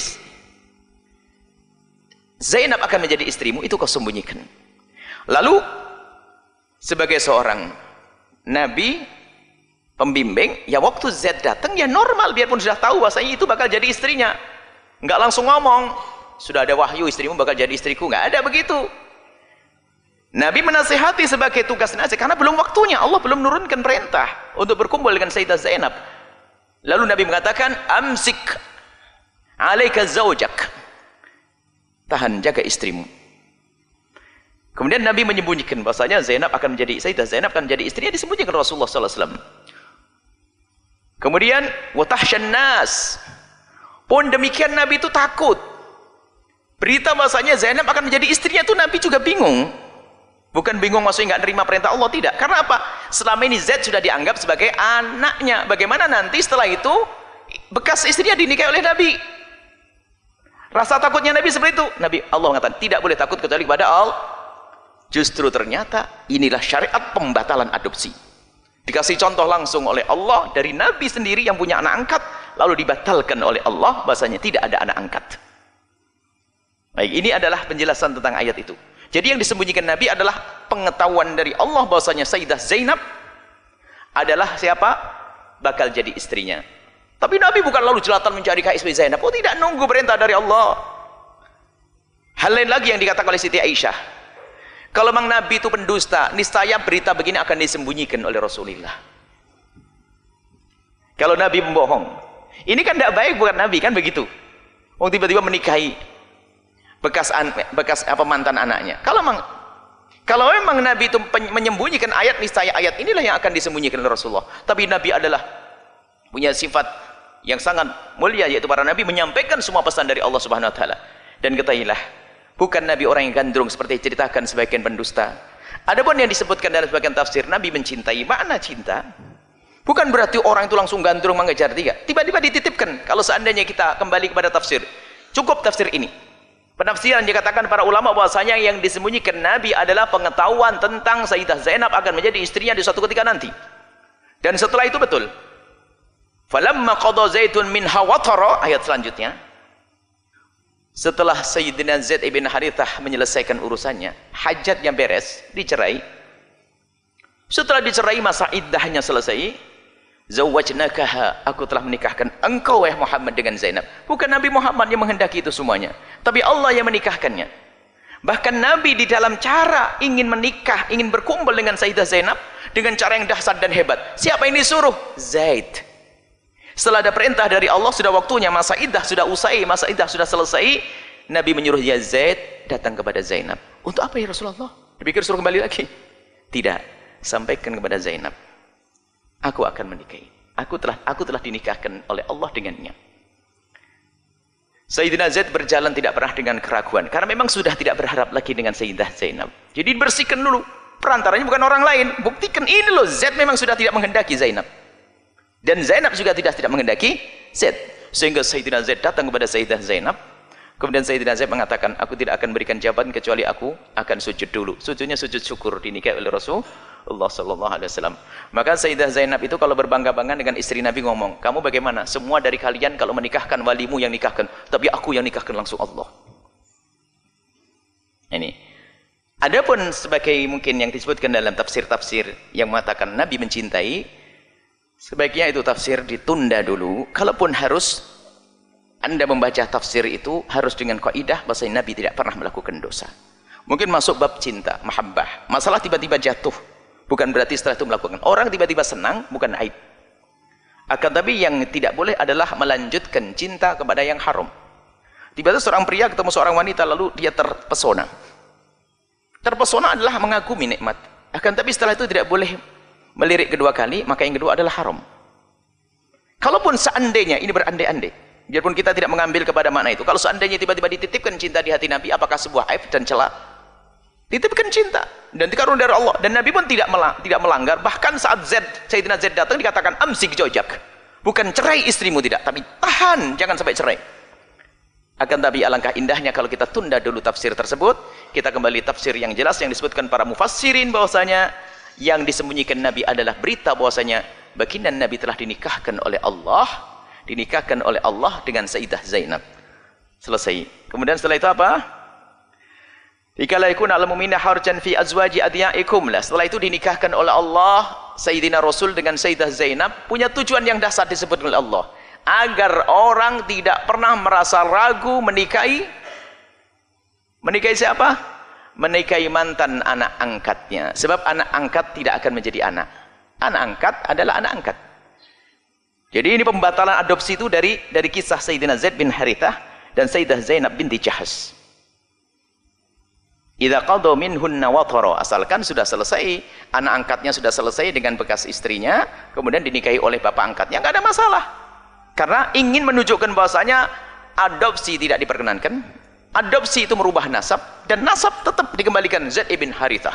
Zainab akan menjadi istrimu, itu kau sembunyikan. Lalu sebagai seorang Nabi, pembimbing, ya waktu Z datang ya normal, biarpun sudah tahu bahasanya itu bakal jadi istrinya. Enggak langsung ngomong, sudah ada wahyu istrimu bakal jadi istriku, enggak ada begitu. Nabi menasihati sebagai tugas nasihat karena belum waktunya, Allah belum menurunkan perintah untuk berkumpul dengan Sayyidah Zainab. Lalu Nabi mengatakan, amsik alaika zaujak, tahan, jaga istrimu. Kemudian Nabi menyembunyikan bahasanya Zainab akan menjadi, Sayyidah Zainab akan menjadi istrinya, disembunyikan Rasulullah sallallahu alaihi wasallam. Kemudian watahsyan nas, pun demikian Nabi itu takut. Berita bahasanya Zainab akan menjadi istrinya itu Nabi juga bingung. Bukan bingung maksudnya nggak nerima perintah Allah, tidak. Karena apa? Selama ini Z sudah dianggap sebagai anaknya. Bagaimana nanti setelah itu bekas istrinya dinikahi oleh Nabi? Rasa takutnya Nabi seperti itu. Nabi Allah mengatakan tidak boleh takut kecuali kepada Allah. Justru ternyata inilah syariat pembatalan adopsi. Dikasih contoh langsung oleh Allah dari Nabi sendiri yang punya anak angkat, lalu dibatalkan oleh Allah bahasanya tidak ada anak angkat. Baik, ini adalah penjelasan tentang ayat itu. Jadi yang disembunyikan Nabi adalah pengetahuan dari Allah bahwasanya Sayyidah Zainab adalah siapa? Bakal jadi istrinya. Tapi Nabi bukan lalu jelatan mencari istri Zainab. Oh tidak, nunggu perintah dari Allah. Hal lain lagi yang dikatakan oleh Siti Aisyah. Kalau memang Nabi itu pendusta, niscaya berita begini akan disembunyikan oleh Rasulullah. Kalau Nabi membohong. Ini kan tidak baik bukan Nabi, kan begitu. Oh tiba-tiba menikahi bekas an, bekas apa mantan anaknya. Kalau memang kalau memang Nabi itu menyembunyikan ayat, niscaya ayat inilah yang akan disembunyikan oleh Rasulullah. Tapi Nabi adalah punya sifat yang sangat mulia, yaitu para nabi menyampaikan semua pesan dari Allah Subhanahu wa taala. Dan ketahuilah, bukan Nabi orang yang gandrung seperti diceritakan sebagian pendusta. Adapun yang disebutkan dalam sebagian tafsir, Nabi mencintai. Makna cinta bukan berarti orang itu langsung gandrung mengejar dia. Tiba-tiba dititipkan. Kalau seandainya kita kembali kepada tafsir, cukup tafsir ini. Penafsiran dikatakan para ulama bahwasanya yang disembunyikan Nabi adalah pengetahuan tentang Sayyidah Zainab akan menjadi istrinya di suatu ketika nanti. Dan setelah itu betul. Falamma qada Zaidun minha watara, ayat selanjutnya. Setelah Sayyidina Zaid ibn Harithah menyelesaikan urusannya, hajatnya beres, dicerai. Setelah dicerai masa iddahnya selesai, zawwajnakaha, aku telah menikahkan engkau wahai Muhammad dengan Zainab. Bukan Nabi Muhammad yang menghendaki itu semuanya, tapi Allah yang menikahkannya. Bahkan Nabi di dalam cara ingin menikah, ingin berkumpul dengan Sayyidah Zainab dengan cara yang dahsyat dan hebat. Siapa yang disuruh? Zaid. Setelah ada perintah dari Allah, sudah waktunya, masa iddah sudah usai, masa iddah sudah selesai, Nabi menyuruh ya Zaid datang kepada Zainab. Untuk apa ya Rasulullah? Dipikir suruh kembali lagi? Tidak, sampaikan kepada Zainab, aku akan menikahi. Aku telah aku telah dinikahkan oleh Allah dengannya. Sayyidina Zaid berjalan tidak pernah dengan keraguan, karena memang sudah tidak berharap lagi dengan Sayyidah Zainab. Jadi bersihkan dulu, perantaranya bukan orang lain. Buktikan ini loh, Zaid memang sudah tidak menghendaki Zainab. Dan Zainab juga tidak tidak menghendaki Zaid. Sehingga Sayyidina Zaid datang kepada Sayyidah Zainab. Kemudian Sayyidina Zaid mengatakan, aku tidak akan berikan jabatan kecuali aku akan sujud dulu. Sujudnya sujud syukur, dinikahi oleh Rasulullah sallallahu alaihi wasallam. Maka Sayyidah Zainab itu kalau berbangga-bangga dengan istri Nabi ngomong, kamu bagaimana? Semua dari kalian kalau menikahkan walimu yang nikahkan, tapi aku yang nikahkan langsung Allah. Ini. Adapun sebagai mungkin yang disebutkan dalam tafsir-tafsir yang mengatakan Nabi mencintai, sebaiknya itu tafsir ditunda dulu. Kalaupun harus Anda membaca tafsir itu harus dengan kaidah bahwa Nabi tidak pernah melakukan dosa. Mungkin masuk bab cinta, mahabbah. Masalah tiba-tiba jatuh, bukan berarti setelah itu melakukan. Orang tiba-tiba senang, bukan aib. Akan tapi yang tidak boleh adalah melanjutkan cinta kepada yang haram. Tiba-tiba seorang pria ketemu seorang wanita lalu dia terpesona. Terpesona adalah mengagumi nikmat. Akan tapi setelah itu tidak boleh melirik kedua kali, maka yang kedua adalah haram. Kalaupun seandainya, ini berandai-andai, biarpun kita tidak mengambil kepada makna itu, kalau seandainya tiba-tiba dititipkan cinta di hati Nabi, apakah sebuah aib dan celah? Titipkan cinta dan dikaruniai dari Allah, dan Nabi pun tidak melang, tidak melanggar. Bahkan saat Zaid, Sayyidina Zaid datang dikatakan amsik zaujak, bukan cerai istrimu, tidak, tapi tahan, jangan sampai cerai. Akan tapi alangkah indahnya kalau kita tunda dulu tafsir tersebut, kita kembali tafsir yang jelas yang disebutkan para mufassirin bahwasanya yang disembunyikan Nabi adalah berita bahwasanya baginda Nabi telah dinikahkan oleh Allah, dinikahkan oleh Allah dengan Sayyidah Zainab. Selesai. Kemudian setelah itu apa? Ikala yakuna al mu'minina harjan fi azwaji adiyaikum lah. Setelah itu dinikahkan oleh Allah Sayyidina Rasul dengan Sayyidah Zainab, punya tujuan yang dahsyat disebut oleh Allah, agar orang tidak pernah merasa ragu menikahi menikahi siapa? Menikahi mantan anak angkatnya. Sebab anak angkat tidak akan menjadi anak. Anak angkat adalah anak angkat. Jadi ini pembatalan adopsi itu dari dari kisah Sayyidina Zaid bin Harithah dan Sayyidah Zainab binti Jahsh. Idza qada minhunna watara, asalkan sudah selesai, anak angkatnya sudah selesai dengan bekas istrinya, kemudian dinikahi oleh bapak angkatnya, enggak ada masalah. Karena ingin menunjukkan bahwasanya adopsi tidak diperkenankan. Adopsi itu merubah nasab, dan nasab tetap dikembalikan. Zaid bin Harithah.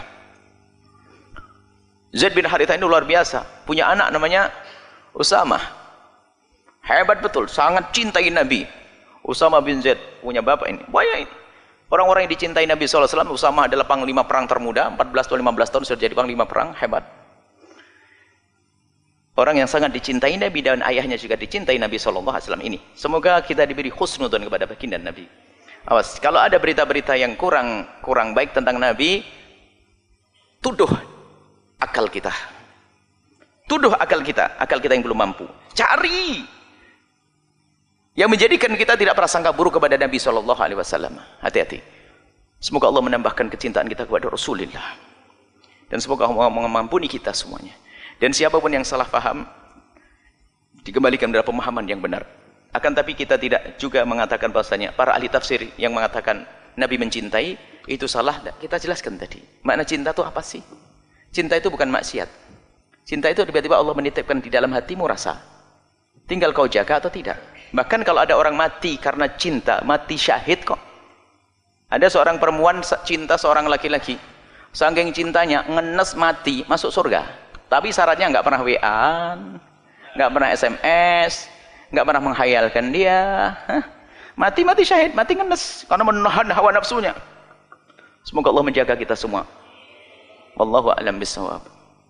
Zaid bin Harithah ini luar biasa, punya anak namanya Usamah. Hebat betul, sangat cintai Nabi. Usamah bin Zaid punya bapak ini. Banyak ini. Orang-orang yang dicintai Nabi shallallahu alaihi wasallam. Usamah adalah panglima perang termuda, empat belas atau lima belas tahun sudah jadi panglima perang, hebat. Orang yang sangat dicintai Nabi dan ayahnya juga dicintai Nabi shallallahu alaihi wasallam ini. Semoga kita diberi husnudzon kepada baginda Nabi. Awas, kalau ada berita-berita yang kurang kurang baik tentang Nabi, tuduh akal kita. Tuduh akal kita, akal kita yang belum mampu. Cari yang menjadikan kita tidak prasangka buruk kepada Nabi shallallahu alaihi wasallam. Hati-hati. Semoga Allah menambahkan kecintaan kita kepada Rasulullah. Dan semoga Allah mengampuni kita semuanya. Dan siapapun yang salah paham, dikembalikan kepada pemahaman yang benar. Akan tapi kita tidak juga mengatakan bahasanya para ahli tafsir yang mengatakan Nabi mencintai, itu salah. Kita jelaskan tadi. Makna cinta itu apa sih? Cinta itu bukan maksiat. Cinta itu tiba-tiba Allah menitipkan di dalam hatimu rasa. Tinggal kau jaga atau tidak. Bahkan kalau ada orang mati karena cinta, mati syahid kok. Ada seorang perempuan cinta seorang laki-laki. Saking cintanya, ngenes mati, masuk surga. Tapi syaratnya nggak pernah W A, nggak pernah S M S, nggak pernah menghayalkan dia. Hah? Mati, mati syahid, mati ngenes. Karena menahan hawa nafsunya. Semoga Allah menjaga kita semua. Wallahu a'lam bishawab.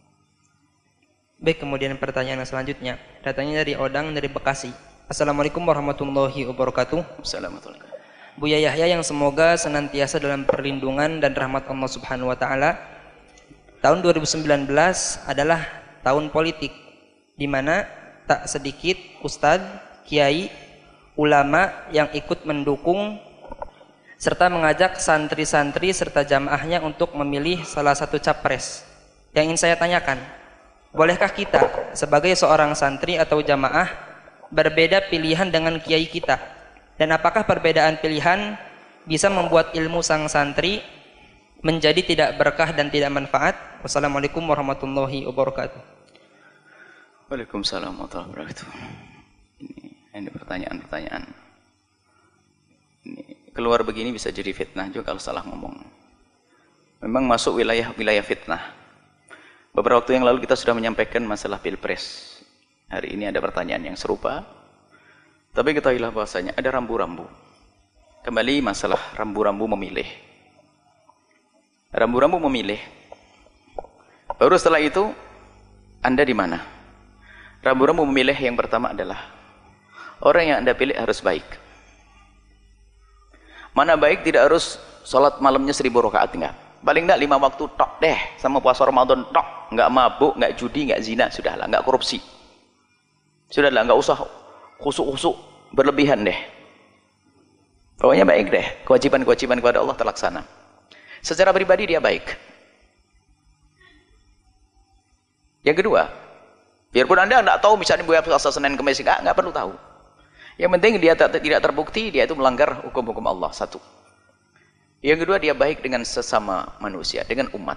Baik, kemudian pertanyaan selanjutnya. Datangnya dari Odang dari Bekasi. Assalamualaikum warahmatullahi wabarakatuh. Assalamualaikum. Buya Yahya yang semoga senantiasa dalam perlindungan dan rahmat Allah Subhanahu wa taala. Tahun dua ribu sembilan belas adalah tahun politik di mana tak sedikit ustadz, kiai, ulama yang ikut mendukung serta mengajak santri-santri serta jamaahnya untuk memilih salah satu capres. Yang ingin saya tanyakan, bolehkah kita sebagai seorang santri atau jamaah berbeda pilihan dengan kiai kita? Dan apakah perbedaan pilihan bisa membuat ilmu sang santri menjadi tidak berkah dan tidak manfaat? Wassalamualaikum warahmatullahi wabarakatuh. Waalaikumsalam warahmatullahi wabarakatuh. Ini, ini pertanyaan-pertanyaan. Ini keluar begini bisa jadi fitnah juga kalau salah ngomong. Memang masuk wilayah-wilayah fitnah. Beberapa waktu yang lalu kita sudah menyampaikan masalah pilpres. Hari ini ada pertanyaan yang serupa. Tapi ketahuilah bahwasanya ada rambu-rambu. Kembali masalah rambu-rambu memilih. Rambu-rambu memilih. Baru setelah itu, Anda di mana? Rambu-rambu memilih yang pertama adalah orang yang Anda pilih harus baik. Mana baik? Tidak harus sholat malamnya seribu rakaat, enggak. Paling enggak lima waktu tok deh, sama puasa Ramadan tok. Enggak mabuk, enggak judi, enggak zina, sudahlah, enggak korupsi. Sudahlah, enggak usah khusuk-khusuk berlebihan deh. Pokoknya baik deh, kewajiban-kewajiban kepada Allah terlaksana. Secara pribadi dia baik. Yang kedua, biarpun Anda enggak tahu misalnya buaya puasa Senin Kamis, enggak, enggak perlu tahu. Yang penting dia tidak terbukti dia itu melanggar hukum-hukum Allah. Satu. Yang kedua, dia baik dengan sesama manusia, dengan umat.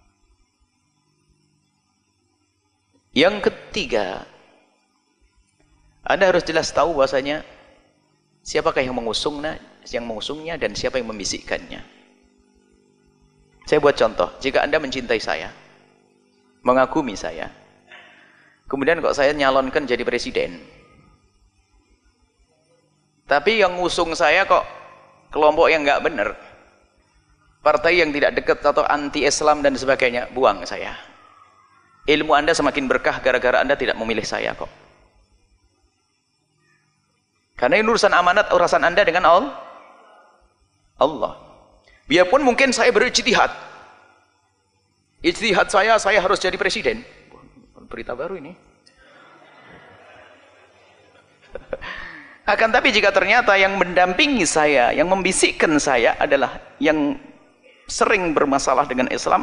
Yang ketiga, Anda harus jelas tahu bahwasanya siapakah yang mengusungnya, yang mengusungnya dan siapa yang membisikkannya. Saya buat contoh, jika Anda mencintai saya, mengagumi saya, kemudian kok saya nyalonkan jadi presiden, tapi yang ngusung saya kok kelompok yang nggak benar, partai yang tidak dekat atau anti-Islam dan sebagainya, buang saya. Ilmu Anda semakin berkah gara-gara Anda tidak memilih saya kok. Karena ini urusan amanat, urusan Anda dengan Allah. Biarpun mungkin saya berijtihad. Ijtihad saya, saya harus jadi presiden. Berita baru ini. Akan tapi jika ternyata yang mendampingi saya, yang membisikkan saya adalah yang sering bermasalah dengan Islam,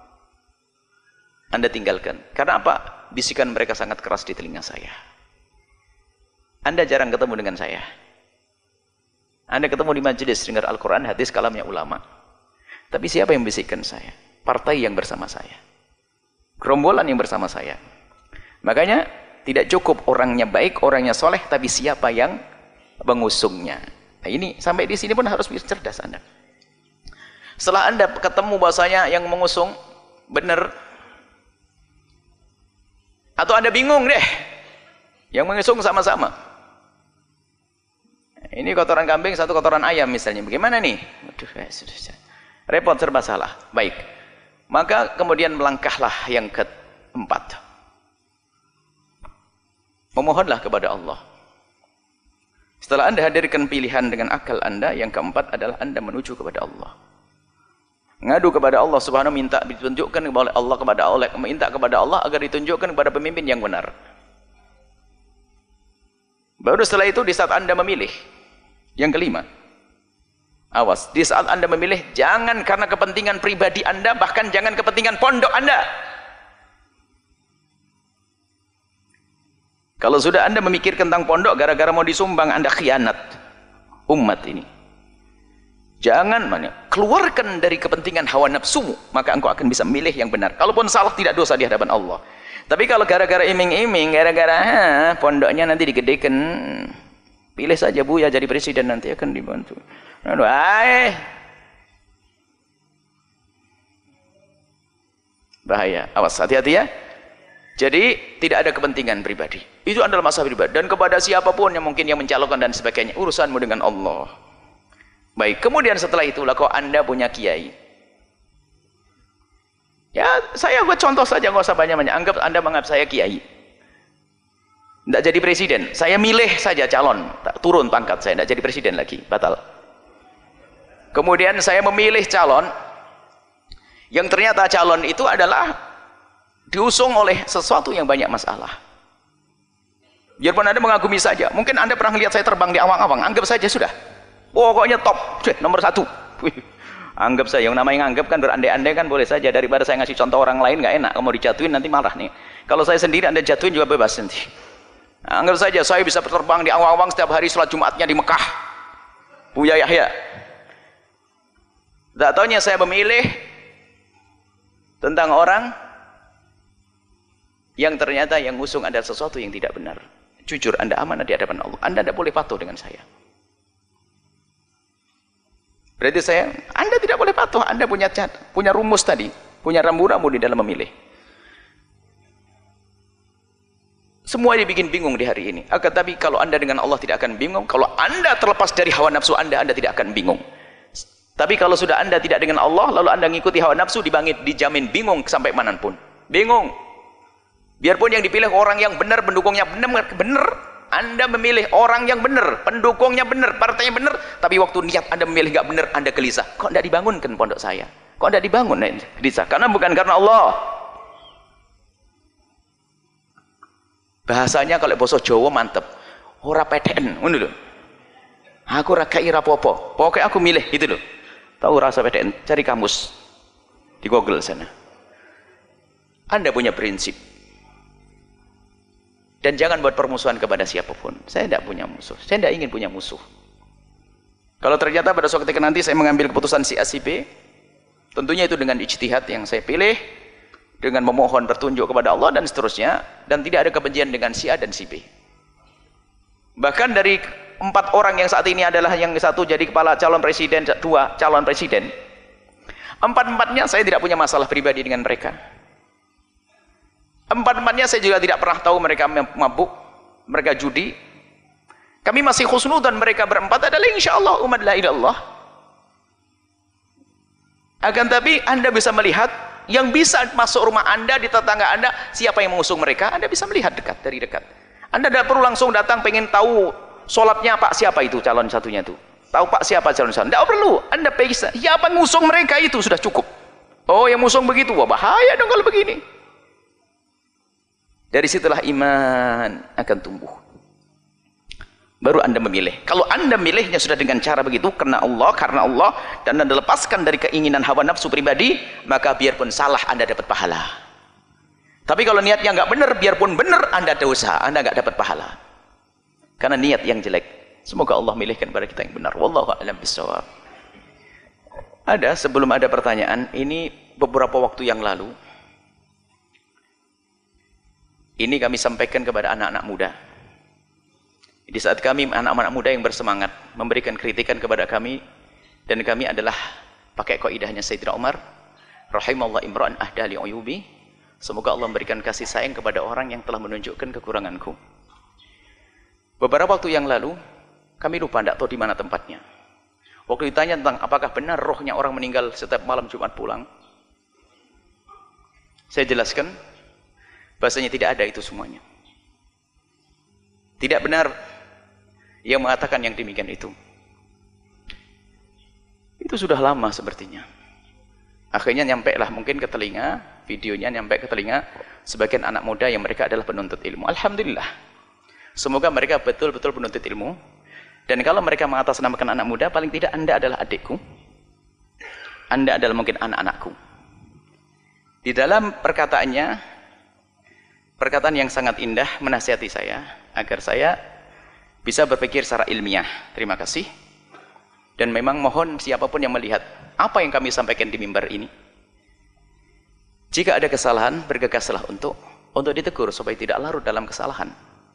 Anda tinggalkan. Karena apa? Bisikan mereka sangat keras di telinga saya. Anda jarang ketemu dengan saya. Anda ketemu di majelis dengar Al-Quran, hadis, kalamnya ulama. Tapi siapa yang bisikkan saya? Partai yang bersama saya. Gerombolan yang bersama saya. Makanya tidak cukup orangnya baik, orangnya soleh, tapi siapa yang mengusungnya. Nah ini sampai di sini pun harus cerdas Anda. Setelah Anda ketemu bahasanya yang mengusung benar, atau Anda bingung deh, yang mengusung sama-sama. Ini kotoran kambing, satu kotoran ayam misalnya. Bagaimana nih? Aduh, ya, sudah, sudah. Repot, serba salah. Baik. Maka kemudian melangkahlah yang keempat. Memohonlah kepada Allah. Setelah Anda hadirkan pilihan dengan akal Anda, yang keempat adalah Anda menuju kepada Allah. Ngadu kepada Allah Subhanahu, minta ditunjukkan kepada Allah, kepada Allah, minta kepada Allah agar ditunjukkan kepada pemimpin yang benar. Baru setelah itu di saat Anda memilih, yang kelima, awas, di saat Anda memilih, jangan karena kepentingan pribadi Anda, bahkan jangan kepentingan pondok Anda. Kalau sudah Anda memikirkan tentang pondok, gara-gara mau disumbang, Anda khianat umat ini. Jangan, mana, keluarkan dari kepentingan hawa nafsumu, maka engkau akan bisa milih yang benar. Kalaupun salah, tidak dosa di hadapan Allah. Tapi kalau gara-gara iming-iming, gara-gara pondoknya nanti digedekan, pilih saja Buya jadi presiden, nanti akan dibantu. Aduh, ay. Bahaya, awas, hati-hati ya. Jadi tidak ada kepentingan pribadi. Itu adalah masalah pribadi. Dan kepada siapapun yang mungkin yang mencalonkan dan sebagainya, urusanmu dengan Allah. Baik, kemudian setelah itulah kau Anda punya kiai. Ya, saya buat contoh saja, nggak usah banyak-banyak. Anggap Anda menganggap saya kiai. Tidak jadi presiden. Saya milih saja calon, turun pangkat saya, tidak jadi presiden lagi, batal. Kemudian saya memilih calon, yang ternyata calon itu adalah diusung oleh sesuatu yang banyak masalah. Biarpun Anda mengagumi saja, mungkin Anda pernah lihat saya terbang di awang-awang, anggap saja sudah, pokoknya top, nomor satu. Anggap saya, yang namanya nganggap kan berandai-andai kan boleh saja, daripada saya ngasih contoh orang lain nggak enak, mau dijatuhin nanti marah nih. Kalau saya sendiri Anda jatuhin juga bebas nanti. Anggap saja saya bisa terbang di awang-awang setiap hari sholat Jumatnya di Mekah, Buya Yahya. Tak taunya saya memilih tentang orang yang ternyata yang ngusung adalah sesuatu yang tidak benar. Jujur, Anda amanah di hadapan Allah. Anda tidak boleh patuh dengan saya. Berarti saya, Anda tidak boleh patuh. Anda punya cat, punya rumus tadi, punya rambu-rambu di dalam memilih. Semua dibikin bingung di hari ini. Akan tapi kalau Anda dengan Allah tidak akan bingung. Kalau Anda terlepas dari hawa nafsu Anda, Anda tidak akan bingung. Tapi kalau sudah Anda tidak dengan Allah, lalu Anda mengikuti hawa nafsu, dibangit, dijamin bingung sampai manapun. Bingung. Biarpun yang dipilih orang yang benar, pendukungnya benar, benar, Anda memilih orang yang benar, pendukungnya benar, partainya benar, tapi waktu niat Anda memilih nggak benar, Anda gelisah. Kok tidak dibangunkan pondok saya? Kok tidak dibangun? Gelisah. Karena bukan karena Allah. Bahasanya kalau bahasa Jawa mantep. Ora peden, ngono lho. Aku ora kai rapopo. Pokoknya aku milih gitu loh. Tahu rasa peden? Cari kamus di Google sana. Anda punya prinsip. Dan jangan buat permusuhan kepada siapapun. Saya tidak punya musuh. Saya tidak ingin punya musuh. Kalau ternyata pada suatu ketika nanti saya mengambil keputusan si A si B, tentunya itu dengan ijtihad yang saya pilih, dengan memohon petunjuk kepada Allah dan seterusnya, dan tidak ada kebencian dengan si A dan si B. Bahkan dari empat orang yang saat ini adalah yang satu jadi kepala calon presiden, dua calon presiden, empat-empatnya saya tidak punya masalah pribadi dengan mereka. Empat-empatnya saya juga tidak pernah tahu mereka mabuk, mereka judi. Kami masih khusnudzan mereka berempat adalah insya Allah umat la ilallah. Akan tapi Anda bisa melihat yang bisa masuk rumah Anda, di tetangga Anda, siapa yang mengusung mereka, Anda bisa melihat dekat, dari dekat. Anda tidak perlu langsung datang pengen tahu sholatnya Pak siapa itu calon satunya itu. Tahu Pak siapa calon saya? Tidak perlu. Anda periksa. Siapa ngusung mereka itu sudah cukup. Oh, yang ngusung begitu. Wah, bahaya dong kalau begini. Dari situlah iman akan tumbuh. Baru Anda memilih. Kalau Anda milihnya sudah dengan cara begitu, karena Allah, karena Allah, dan Anda lepaskan dari keinginan hawa nafsu pribadi, maka biarpun salah Anda dapat pahala. Tapi kalau niatnya nggak benar, biarpun benar Anda dosa, Anda nggak dapat pahala. Karena niat yang jelek. Semoga Allah milihkan pada kita yang benar. Wallahu a'lam bishawab. Ada, sebelum ada pertanyaan, ini beberapa waktu yang lalu, ini kami sampaikan kepada anak-anak muda. Di saat kami anak-anak muda yang bersemangat memberikan kritikan kepada kami, dan kami adalah pakai kaidahnya Sayyidina Umar, rahimallahu imra'an ahda li uyubi. Semoga Allah memberikan kasih sayang kepada orang yang telah menunjukkan kekuranganku. Beberapa waktu yang lalu, kami lupa, tidak tahu di mana tempatnya. Waktu ditanya tentang apakah benar rohnya orang meninggal setiap malam Jumat pulang, saya jelaskan, bahasanya tidak ada itu semuanya. Tidak benar yang mengatakan yang demikian itu. Itu sudah lama sepertinya. Akhirnya nyampe lah mungkin ke telinga, videonya nyampe ke telinga sebagian anak muda yang mereka adalah penuntut ilmu. Alhamdulillah. Semoga mereka betul-betul penuntut ilmu. Dan kalau mereka mengatasnamakan anak muda, paling tidak Anda adalah adikku. Anda adalah mungkin anak-anakku. Di dalam perkataannya, perkataan yang sangat indah menasihati saya, agar saya bisa berpikir secara ilmiah. Terima kasih. Dan memang mohon siapapun yang melihat apa yang kami sampaikan di mimbar ini, jika ada kesalahan, bergegaslah untuk untuk ditegur supaya tidak larut dalam kesalahan.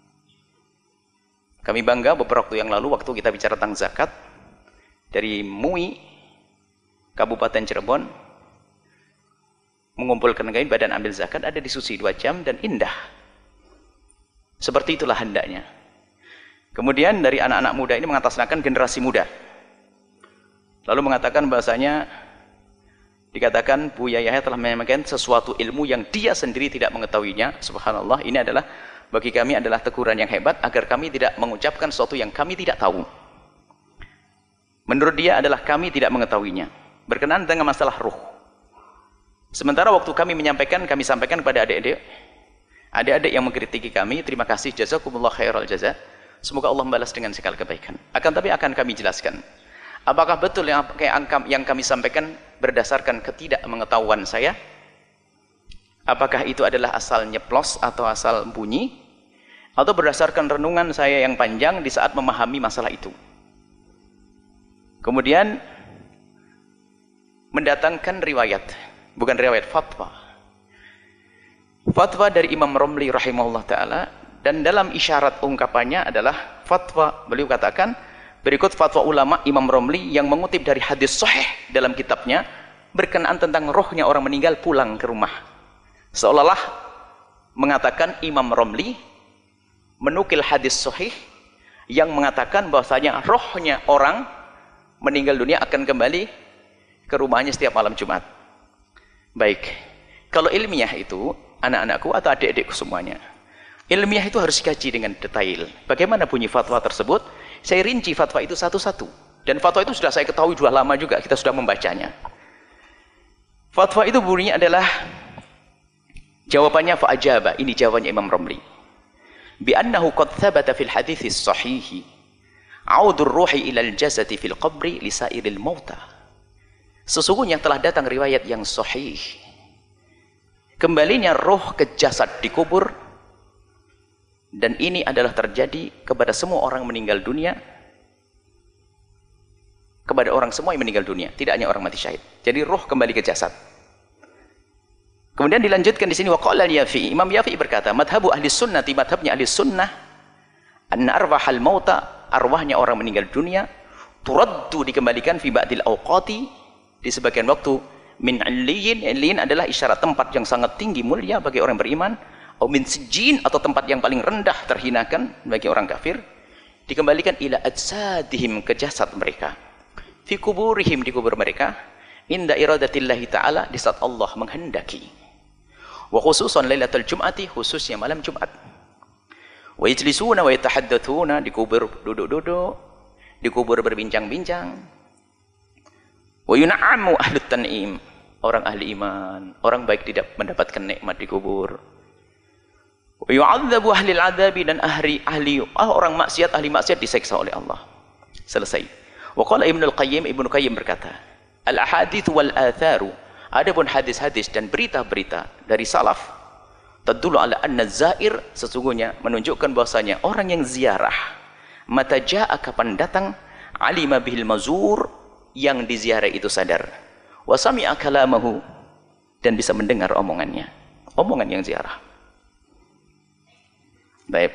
Kami bangga beberapa waktu yang lalu waktu kita bicara tentang zakat dari M U I Kabupaten Cirebon mengumpulkan kain badan ambil zakat, ada diskusi dua jam dan indah. Seperti itulah hendaknya. Kemudian dari anak-anak muda ini mengatasnamakan generasi muda. Lalu mengatakan bahasanya, dikatakan Buya Yahya telah menyampaikan sesuatu ilmu yang dia sendiri tidak mengetahuinya. Subhanallah, ini adalah bagi kami adalah teguran yang hebat agar kami tidak mengucapkan sesuatu yang kami tidak tahu. Menurut dia adalah kami tidak mengetahuinya. Berkenaan dengan masalah ruh. Sementara waktu kami menyampaikan, kami sampaikan kepada adik-adik, adik-adik yang mengkritiki kami, terima kasih, jazakumullah khairal jaza. Semoga Allah membalas dengan segala kebaikan. Akan tapi akan kami jelaskan. Apakah betul yang, yang kami sampaikan berdasarkan ketidakmengetahuan saya? Apakah itu adalah asal nyeplos atau asal bunyi? Atau berdasarkan renungan saya yang panjang di saat memahami masalah itu? Kemudian mendatangkan riwayat, bukan riwayat, fatwa. Fatwa dari Imam Romli rahimahullah ta'ala, dan dalam isyarat ungkapannya adalah fatwa, beliau katakan, berikut fatwa ulama Imam Romli yang mengutip dari hadis sahih dalam kitabnya, berkenaan tentang rohnya orang meninggal pulang ke rumah. Seolah-olah mengatakan Imam Romli menukil hadis sahih yang mengatakan bahwasanya rohnya orang meninggal dunia akan kembali ke rumahnya setiap malam Jumat. Baik, kalau ilmiah itu anak-anakku atau adik-adikku semuanya, ilmiah itu harus dikaji dengan detail. Bagaimana bunyi fatwa tersebut? Saya rinci fatwa itu satu-satu. Dan fatwa itu sudah saya ketahui sudah lama juga, kita sudah membacanya. Fatwa itu bunyinya adalah, jawabannya fa'ajaba, ini jawabannya Imam Romli. Bi'annahu qad thabata fil haditsis sahihi audur ruhi ilal jasadi fil qabri lisairil mauta. Sesungguhnya telah datang riwayat yang sahih, kembalinya roh ke jasad di kubur, dan ini adalah terjadi kepada semua orang meninggal dunia, kepada orang semua yang meninggal dunia, tidak hanya orang mati syahid. Jadi roh kembali ke jasad. Kemudian dilanjutkan di sini, waqala al-Yafi'i, Imam Yafi'i berkata, madhabu ahli sunnati, madhabnya ahli sunnah, anna arwahal mauta, arwahnya orang meninggal dunia, turaddu, dikembalikan fi ba'dil awqati, di sebagian waktu, min alliyin, alliyin adalah isyarat tempat yang sangat tinggi mulia bagi orang beriman, atau min sijin, atau tempat yang paling rendah terhinakan bagi orang kafir, dikembalikan ila ajsadihim, ke jasad mereka, fi kuburihim, di kubur mereka, inda iradatillahi ta'ala, di saat Allah menghendaki. Wa khususan lailatul jum'ati, khususnya malam Jumat. Wa yajlisuna wa yatahaddatsuna, dikubur duduk-duduk di kubur berbincang-bincang. Wa yun'amu ahlut tan'im, orang ahli iman, orang baik tidak mendapatkan nikmat di kubur. Wa yu'adzabu ahlil adabi, dan ahli ahli ah, orang maksiat, ahli maksiat diseksa oleh Allah. Selesai. Wa qala Ibnu Qayyim, Ibnu Qayyim berkata, al ahadits wal atharu, adapun hadis-hadis dan berita-berita dari salaf, tadullu ala anna zair, sesungguhnya menunjukkan bahwasanya orang yang ziarah, mata jaa, kapan datang, alima bihil mazur, yang diziarah itu sadar, wa sami'a kalamahu, dan bisa mendengar omongannya, omongan yang ziarah. Baik.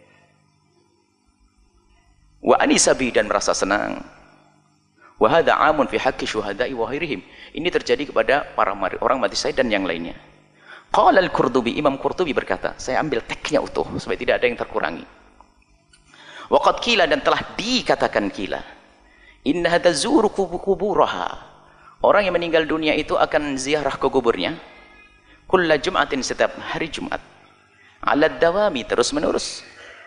Wa anisabi, dan merasa senang. Wa hadza 'amun fi haqqi syuhada'i wa ghairihim. Ini terjadi kepada para orang mati syahid dan yang lainnya. Qala al-Qurtubi, Imam Qurtubi berkata, saya ambil teksnya utuh supaya tidak ada yang terkurangi. Wa qad qila, dan telah dikatakan qila, inna tazuru kuburaha, orang yang meninggal dunia itu akan ziarah ke kuburnya kulla jum'atin, setiap hari Jumat, ala dawami, terus menerus.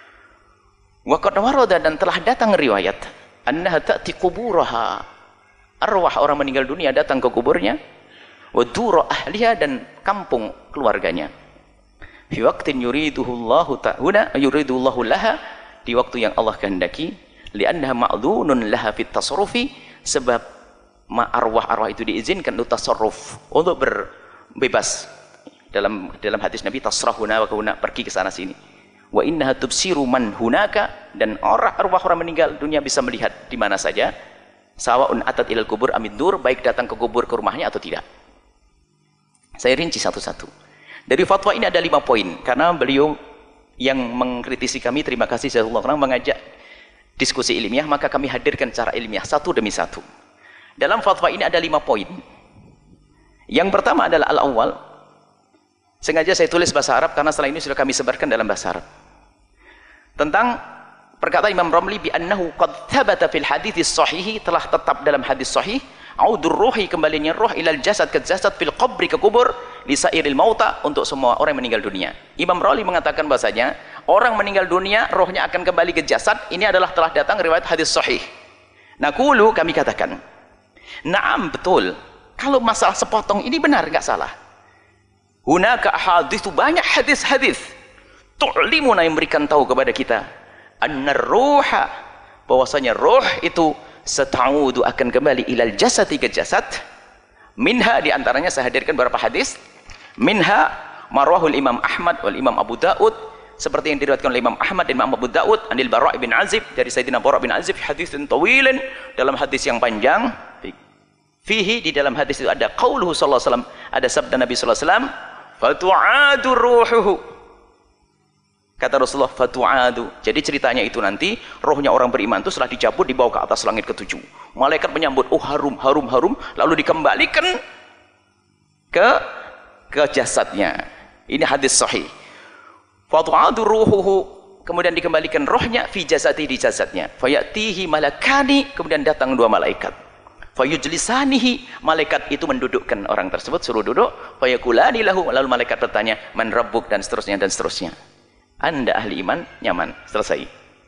Wa qad warada, dan telah datang riwayat, annaha ta'ti kuburaha, arwah orang meninggal dunia datang ke kuburnya, wa dura ahliha, dan kampung keluarganya, fi waqtin yuriduhullahu ta'ala yuridullahu laha, di waktu yang Allah kehendaki, li'annaha ma'dzunun laha fit tasarrufi, sebab arwah-arwah itu diizinkan untuk tasarruf, untuk berbebas. Dalam dalam hadis Nabi, tasrahuna wa kauna, pergi ke sana sini. Wa innaha tubsiru man hunaka, dan orang arwah orang meninggal dunia bisa melihat di mana saja, sawaun atat ilal kubur amidur, baik datang ke kubur, ke rumahnya atau tidak. Saya rinci satu-satu. Dari fatwa ini ada lima poin, karena beliau yang mengkritisi kami, terima kasih jazakallahu khairan, mengajak diskusi ilmiah, maka kami hadirkan secara ilmiah satu demi satu. Dalam fatwa ini ada lima poin. Yang pertama adalah al-awwal. Sengaja saya tulis bahasa Arab karena setelah ini sudah kami sebarkan dalam bahasa Arab. Tentang perkataan Imam Ramli, bi annahu qad thabata fil hadits sahih, telah tetap dalam hadis sahih, audur ruhi, kembalinya roh ilal jasad, ke jasad, fil qabri, ke kubur, lisairil mauta, untuk semua orang yang meninggal dunia. Imam Ramli mengatakan bahasanya orang meninggal dunia rohnya akan kembali ke jasad. Ini adalah telah datang riwayat hadis sahih. Naqulu, kami katakan, na'am, betul. Kalau masalah sepotong ini benar, enggak salah. Hunaka ahadits, banyak hadis-hadis tu'limuna, yang memberikan tahu kepada kita, annar ruha, bahwasanya roh itu sata'udu, akan kembali ilal jasadi, ke jasad. Minha, diantaranya saya hadirkan beberapa hadis. Minha marwahul Imam Ahmad wal Imam Abu Daud, seperti yang diriwayatkan oleh Imam Ahmad dan Imam Abu Daud, anil Bara' bin Azib, dari Sayyidina Bara' bin Azib, hadisun tawilin, dalam hadis yang panjang. Fihi, di dalam hadis itu ada qauluhu sallallahu alaihi wasallam, ada sabda Nabi sallallahu alaihi wasallam, fatu'adu ruhuhu, kata Rasulullah, fatu'adu. Jadi ceritanya itu nanti rohnya orang beriman itu setelah dicabut dibawa ke atas langit ketujuh. Malaikat menyambut, oh harum, harum, harum, lalu dikembalikan ke ke jasadnya. Ini hadis sahih. Fatu'adu ruhuhu, kemudian dikembalikan rohnya, fi jasadi, di jasadnya. Fayatihi malakani, kemudian datang dua malaikat. Fayujlisanihi, malaikat itu mendudukkan orang tersebut, suruh duduk. Fayakulani lahu, lalu malaikat bertanya, man rabbuk, dan seterusnya dan seterusnya. Anda ahli iman, nyaman, selesai.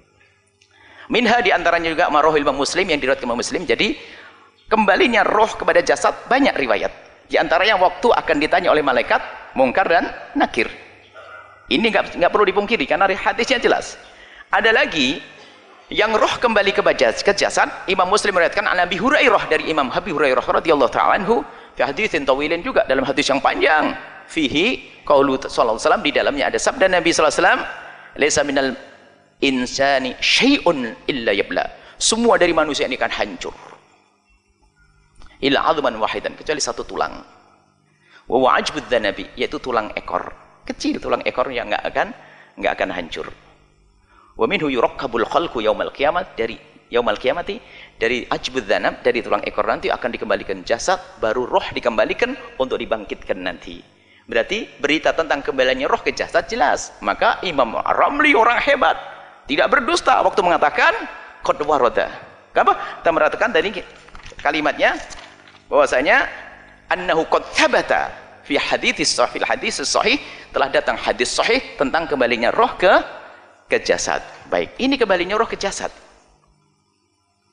Minha, diantaranya juga marahul Imam Muslim, yang diriwayatkan Imam Muslim. Jadi kembalinya roh kepada jasad banyak riwayat. Di antaranya waktu akan ditanya oleh malaikat Mungkar dan Nakir. Ini nggak nggak perlu dipungkiri karena hadisnya jelas. Ada lagi yang roh kembali ke jasad. Imam Muslim meriwayatkan an Abi Hurairah, dari Imam Abi Hurairah radhiyallahu ta'ala anhu, fi haditsin tawilin, juga dalam hadis yang panjang. Fihi qaulu sallallahu alaihi wasallam, di dalamnya ada sabda Nabi sallallahu alaihi wasallam, laisa minal insani syai'un illa yabla, semua dari manusia ini akan hancur, illa adman wahidan, kecuali satu tulang. Wa wa'ajbud dzanabi, yaitu tulang ekor, kecil tulang ekor yang enggak akan enggak akan hancur. Wa minhu yurakkabul khalqu yaumal qiyamah, dari yaumal qiyamati, dari ajbud dzanab, dari tulang ekor nanti akan dikembalikan jasad, baru roh dikembalikan untuk dibangkitkan nanti. Berarti berita tentang kembalinya roh ke jasad jelas. Maka Imam Ramli orang hebat, tidak berdusta waktu mengatakan qad warada. Apa? Kita meratakan tadi kalimatnya bahwasanya annahu qad thabata fi hadits sahih, hadis sahih, telah datang hadis sahih tentang kembalinya roh ke ke jasad. Baik, ini kembalinya roh ke jasad.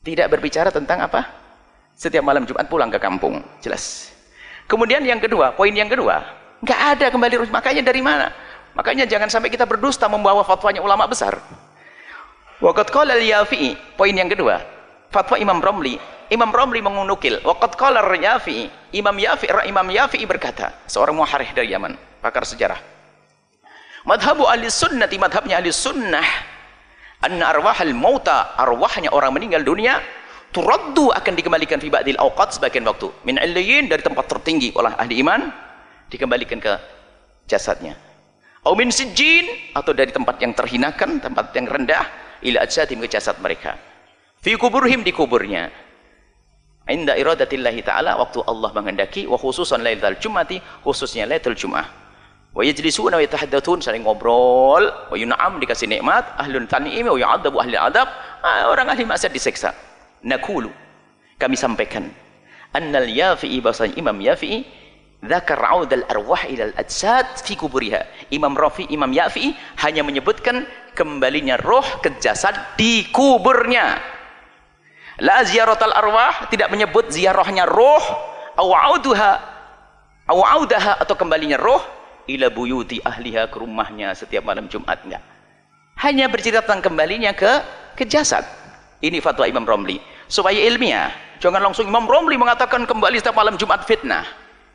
Tidak berbicara tentang apa? Setiap malam Jumat pulang ke kampung. Jelas. Kemudian yang kedua, poin yang kedua, nggak ada kembali. Makanya dari mana? Makanya jangan sampai kita berdusta membawa fatwanya ulama besar. Waqad qala al-Yafi'i, poin yang kedua, fatwa Imam Romli. Imam Romli mengunukil, waqad qala al-Yafi'i, Imam Yafi'i, Imam Yafi'i berkata, seorang muharrikh dari Yaman, pakar sejarah. Madhabu ahli sunnati, madhabnya ahli sunnah, anna arwahal mauta, arwahnya orang meninggal dunia, turaddu akan dikembalikan fi ba'dil awqat sebagian waktu. Min illiyin, dari tempat tertinggi oleh ahli iman, dikembalikan ke jasadnya. Au min sijjin, atau dari tempat yang terhinakan, tempat yang rendah, ila ajsadim, ke jasad mereka. Fi kuburhim, di kuburnya. Inda iradatillahi ta'ala, waktu Allah menghendaki, wa khususan lailatul jum'ati, khususnya lailatul jum'ah. Wa yajlisuna wa yatahaddatsun, saling ngobrol, wa yun'am, dikasih nikmat, ahlun tan'im wa yu'adzabu ahli adab, orang ahli maksiat disiksa. Nakulu, kami sampaikan, annal Yafi'i, bahasanya Imam Yafi'i, dzakar audal arwah ilal ajsad fi kuburiha. Imam Rafi, Imam Yafi'i hanya menyebutkan kembalinya roh ke jasad di kuburnya. La ziyaratal arwah, tidak menyebut ziarahnya roh, au auduha, au audaha, atau kembalinya roh ila buyuti ahliha, ke rumahnya setiap malam Jumat, enggak. Hanya bercerita tentang kembalinya ke ke jasad. Ini fatwa Imam Romli. Supaya ilmiah, jangan langsung Imam Romli mengatakan kembali setiap malam Jumat, fitnah.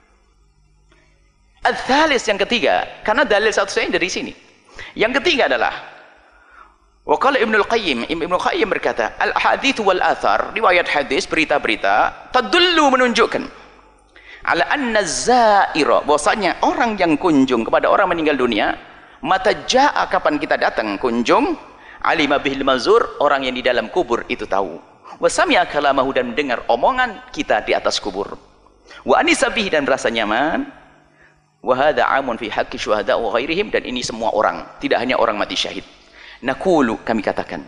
Al-thalis, yang ketiga, karena dalil satu-satunya dari sini. Yang ketiga adalah waqala Ibnul Qayyim, Ibnul Qayyim berkata, al-hadits wal athar, riwayat hadis, berita-berita, tadullu, menunjukkan, ala anna zaira, bahwasanya orang yang kunjung kepada orang meninggal dunia, mata jaa, kapan kita datang kunjung, alima bihil mazur, orang yang di dalam kubur itu tahu, wa sami'a kalamahu, dan mendengar omongan kita di atas kubur, wa anisa bihi, dan merasa nyaman, wa hadza amun fi haqqi syuhada wa ghairihim, dan ini semua orang, tidak hanya orang mati syahid. Naqulu, kami katakan,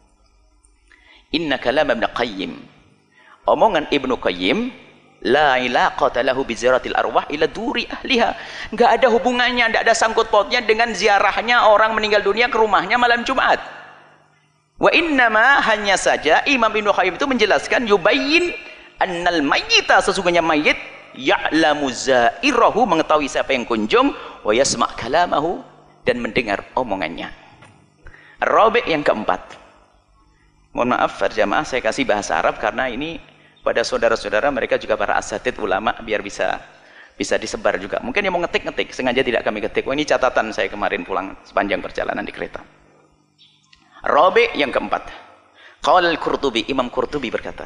inna kalam Ibnu Qayyim, omongan Ibnu Qayyim, la ilaqata lahu bi ziyaratil arwah ila duri ahliha, enggak ada hubungannya, enggak ada sangkut pautnya dengan ziarahnya orang meninggal dunia ke rumahnya malam Jumat. Wa innama, hanya saja Imam Ibnu Qayyim itu menjelaskan, yubayyin annal mayyita, sesungguhnya mayit, ya'lamu zairahu, mengetahui siapa yang kunjung, wa yasma' kalamahu, dan mendengar omongannya. Rabi', yang keempat. Mohon maaf jamaah, saya kasih bahasa Arab karena ini pada saudara-saudara mereka juga para asatid ulama, biar bisa bisa disebar juga. Mungkin yang mau ngetik-ngetik, sengaja tidak kami ketik. Oh, ini catatan saya kemarin pulang sepanjang perjalanan di kereta. Rabi', yang keempat. Qala al-Qurtubi, Imam Qurtubi berkata,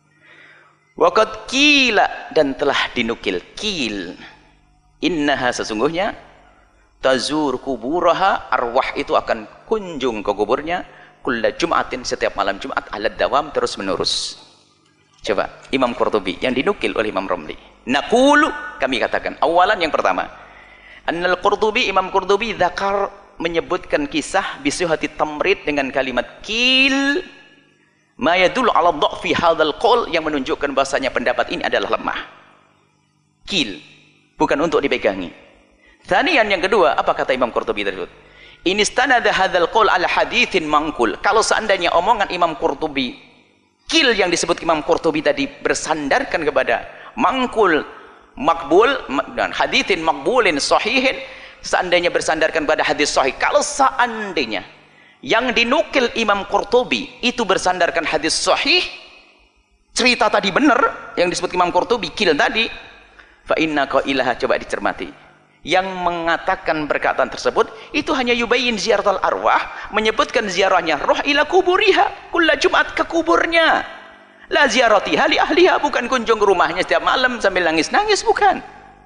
waqad qila, dan telah dinukil, qil, innaha, sesungguhnya, tazur kuburaha, arwah itu akan kunjung ke kuburnya, kulla jum'atin, setiap malam Jumat, alad dawam, terus menerus. Coba Imam Qurtubi yang dinukil oleh Imam Romli. Naqulu, kami katakan, awalan, yang pertama, annal Qurtubi, Imam Qurtubi dzakar, menyebutkan kisah bisuhati tamrid, dengan kalimat qil, ma yadullu ala dha'fi hadzal qaul, yang menunjukkan bahasanya pendapat ini adalah lemah. Qil, bukan untuk dipegangi. Tsaniyan, yang kedua, apa kata Imam Qurtubi tersebut? In istanada hadzal qaul ala haditsin mangkul, kalau seandainya omongan Imam Qurtubi, qil yang disebut Imam Qurtubi tadi, bersandarkan kepada mangkul, makbul, dan haditsin makbulin sahihin, seandainya bersandarkan pada hadis sahih, kalau seandainya yang dinukil Imam Qurtubi itu bersandarkan hadis sahih, cerita tadi benar yang disebut Imam Qurtubi, qil tadi, fa inna qailaha, coba dicermati, yang mengatakan perkataan tersebut itu hanya yubayyin ziyaratul arwah, menyebutkan ziarahnya roh ila kuburiha, kulla Jumat, ke kuburnya, la ziyaratiha li ahliha, bukan kunjung ke rumahnya setiap malam sambil nangis-nangis, bukan.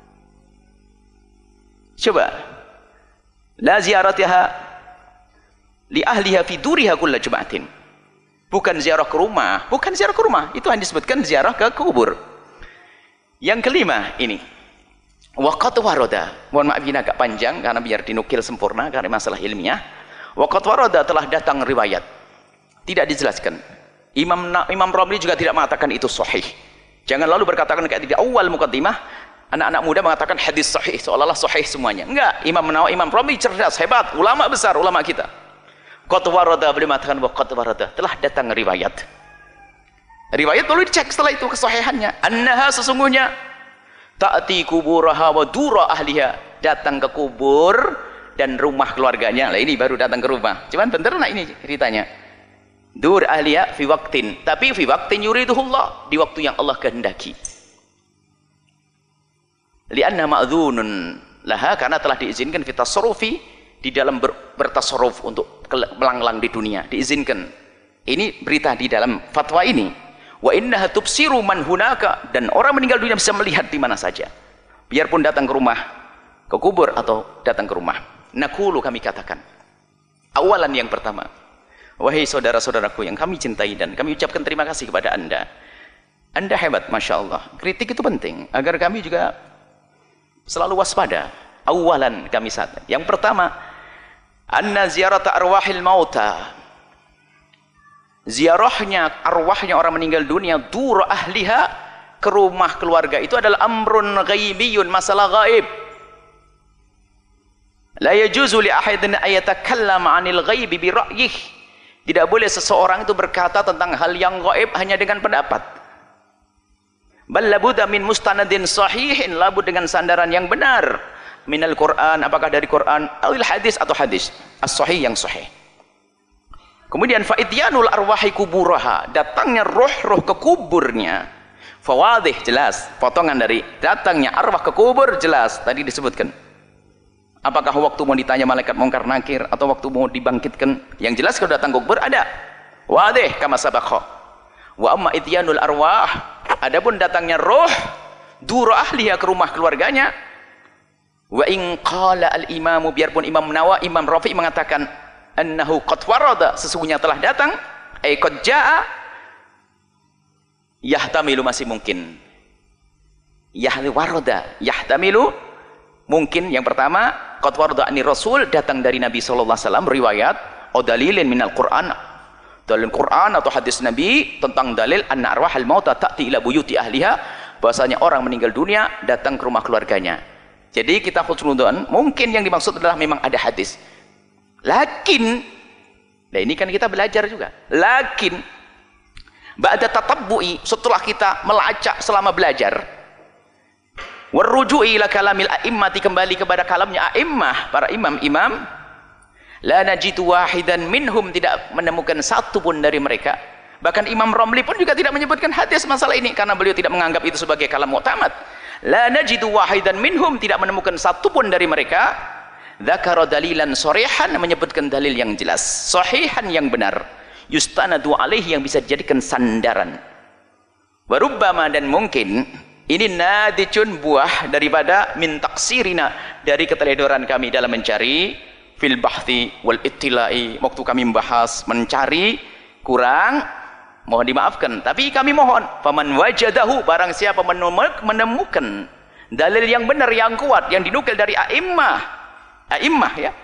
Coba, la ziyaratiha li ahliha fi duriha kulla Jumatin, bukan ziarah ke rumah, bukan ziarah ke rumah, itu hanya disebutkan ziarah ke kubur. Yang kelima ini, waqat waroda, mohon maaf ini agak panjang karena biar dinukil sempurna karena masalah ilmiah. Waqat waroda, telah datang riwayat, tidak dijelaskan. Imam Imam Romli juga tidak mengatakan itu sahih. Jangan lalu berkatakan kayak di awal mukaddimah, anak-anak muda mengatakan hadis sahih, seolah-olah sahih semuanya. Enggak, Imam Nawawi, Imam Romli cerdas, hebat, ulama besar, ulama kita. Qad waroda, beliau mengatakan waqat waroda, telah datang riwayat. Riwayat perlu dicek setelah itu kesahihannya. Annaha sesungguhnya ta'ti kuburaha wa dura ahliha, datang ke kubur dan rumah keluarganya. Lah ini baru datang ke rumah. Cuman bentar nak ini ceritanya. Dur ahliya fi waqtin, tapi fi waqtin yuriduhullah, di waktu yang Allah kehendaki. Lianna ma'dzunun laha, karena telah diizinkan fi tasarrufi, di dalam ber, bertasarruf untuk melanglang di dunia, diizinkan. Ini berita di dalam fatwa ini. Wa innaha tubsiru man hunaka, dan orang meninggal dunia bisa melihat di mana saja. Biarpun datang ke rumah, ke kubur atau datang ke rumah. Naqulu, kami katakan. Awalan yang pertama, wahai saudara-saudaraku yang kami cintai dan kami ucapkan terima kasih kepada Anda. Anda hebat, Masya Allah. Kritik itu penting, agar kami juga selalu waspada. Awalan kami saat. Yang pertama, anna ziyarata arwahil mauta. Ziarahnya arwahnya orang meninggal dunia, dur ahliha, ke rumah keluarga, itu adalah amrun ghaibiyun, masalah gaib. La yajuzu li ahadin ayatakallama 'anil ghaibi bi ra'yih. Tidak boleh seseorang itu berkata tentang hal yang gaib hanya dengan pendapat. Bal labudda min mustanadin sahihin, labud dengan sandaran yang benar. Minal Quran, apakah dari Quran, awil hadis atau hadis as-sahih, yang sahih. Kemudian faidyanul arwahi kuburaha, datangnya roh-roh ke kuburnya. Fawadih, jelas. Potongan dari datangnya arwah ke kubur, jelas. Tadi disebutkan. Apakah waktu mau ditanya malaikat mungkar nakir atau waktu mau dibangkitkan? Yang jelas kalau datang ke kubur ada. Wadih kama sabaqah. Wa amma idyanul arwah, adapun datangnya roh dura ahliya, ke rumah keluarganya. Wa in qala al imamu, biarpun Imam Nawawi, Imam Rafi mengatakan annahu qad warada, sesungguhnya telah datang, ay qad jaa, yahtamilu, masih mungkin. Yahli warada, yahtamilu, mungkin. Yang pertama, qad warada ani rasul, datang dari Nabi sallallahu alaihi wasallam, riwayat atau dalilin minal Quran, dalil Quran atau hadis Nabi tentang dalil anna arwahal mauta ta'ti ila buyuti ahliha, bahasanya orang meninggal dunia datang ke rumah keluarganya. Jadi kita khusnudzon, mungkin yang dimaksud adalah memang ada hadis. Lakin, nah ini kan kita belajar juga. Lakin, ba'da tatabbu'i, setelah kita melacak selama belajar, warruju'i ila kalamil a'immati, kembali kepada kalamnya a'immah, para imam-imam, la najidu wahidan minhum, tidak menemukan satu pun dari mereka. Bahkan Imam Romli pun juga tidak menyebutkan hadis masalah ini, karena beliau tidak menganggap itu sebagai kalam mu'tamad. La najidu wahidan minhum, tidak menemukan satu pun dari mereka. Dzakara dalilan sharihan, menyebutkan dalil yang jelas, sahihan, yang benar, yustanadu alaihi, yang bisa dijadikan sandaran. Warubbama, dan mungkin ini nadicun, buah daripada min taksirina, dari keteledoran kami dalam mencari, fil bahthi wal ittilai, waktu kami membahas mencari kurang, mohon dimaafkan, tapi kami mohon, faman wajadahu, barang siapa menemukan dalil yang benar, yang kuat, yang dinukil dari a'immah, a'immah ya,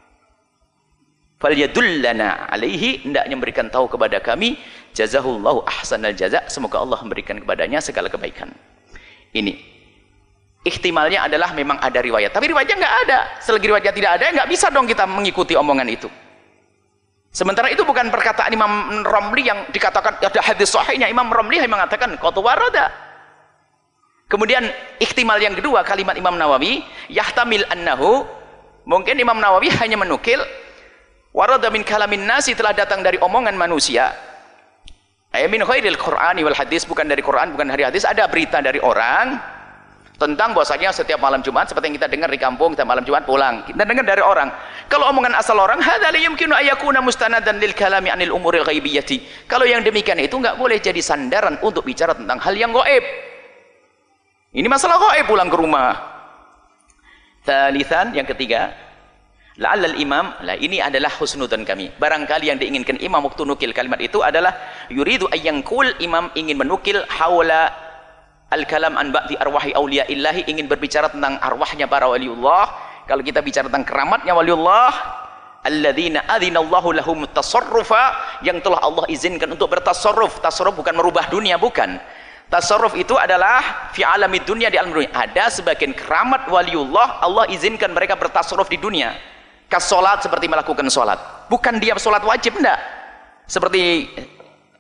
falyadullana alaihi, hendaknya memberikan tahu kepada kami, jazahullahu ahsanal jaza, semoga Allah memberikan kepadanya segala kebaikan. Ini ihtimalnya adalah memang ada riwayat, tapi riwayatnya nggak ada. Selagi riwayatnya tidak ada, nggak bisa dong kita mengikuti omongan itu. Sementara itu bukan perkataan Imam Romli yang dikatakan ada hadis sahihnya. Imam Romli hanya mengatakan qad warada. Kemudian ihtimal yang kedua, kalimat Imam Nawawi, yahtamil annahu, mungkin Imam Nawawi hanya menukil warada min kalamin nasi, telah datang dari omongan manusia, ay min khairil Qur'ani wal hadis, bukan dari Quran, bukan dari hadis. Ada berita dari orang tentang bahwasanya setiap malam Jumat, seperti yang kita dengar di kampung, kita malam Jumat pulang, kita dengar dari orang. Kalau omongan asal orang, hadza la yumkinu ayakuna mustanadan lil kalami anil umuril ghaibiyati, kalau yang demikian itu nggak boleh jadi sandaran untuk bicara tentang hal yang gaib. Ini masalah gaib, pulang ke rumah. Tsalitsan, yang ketiga, la'allal imam, lah ini adalah husnudzon kami, barangkali yang diinginkan imam waktu nukil kalimat itu adalah yuridu ayyangkul, imam ingin menukil haula al-kalam an ba'di arwahi awliya illahi, ingin berbicara tentang arwahnya para waliullah. Kalau kita bicara tentang keramatnya waliullah, alladzina adzinallahu lahum tasarrufa, yang telah Allah izinkan untuk bertasarruf. Tasarruf bukan merubah dunia, bukan. Tasarruf itu adalah fi alamid dunia, di alam dunia. Ada sebagian keramat waliullah, Allah izinkan mereka bertasarruf di dunia. Kas salat, seperti melakukan salat. Bukan dia salat wajib, enggak. Seperti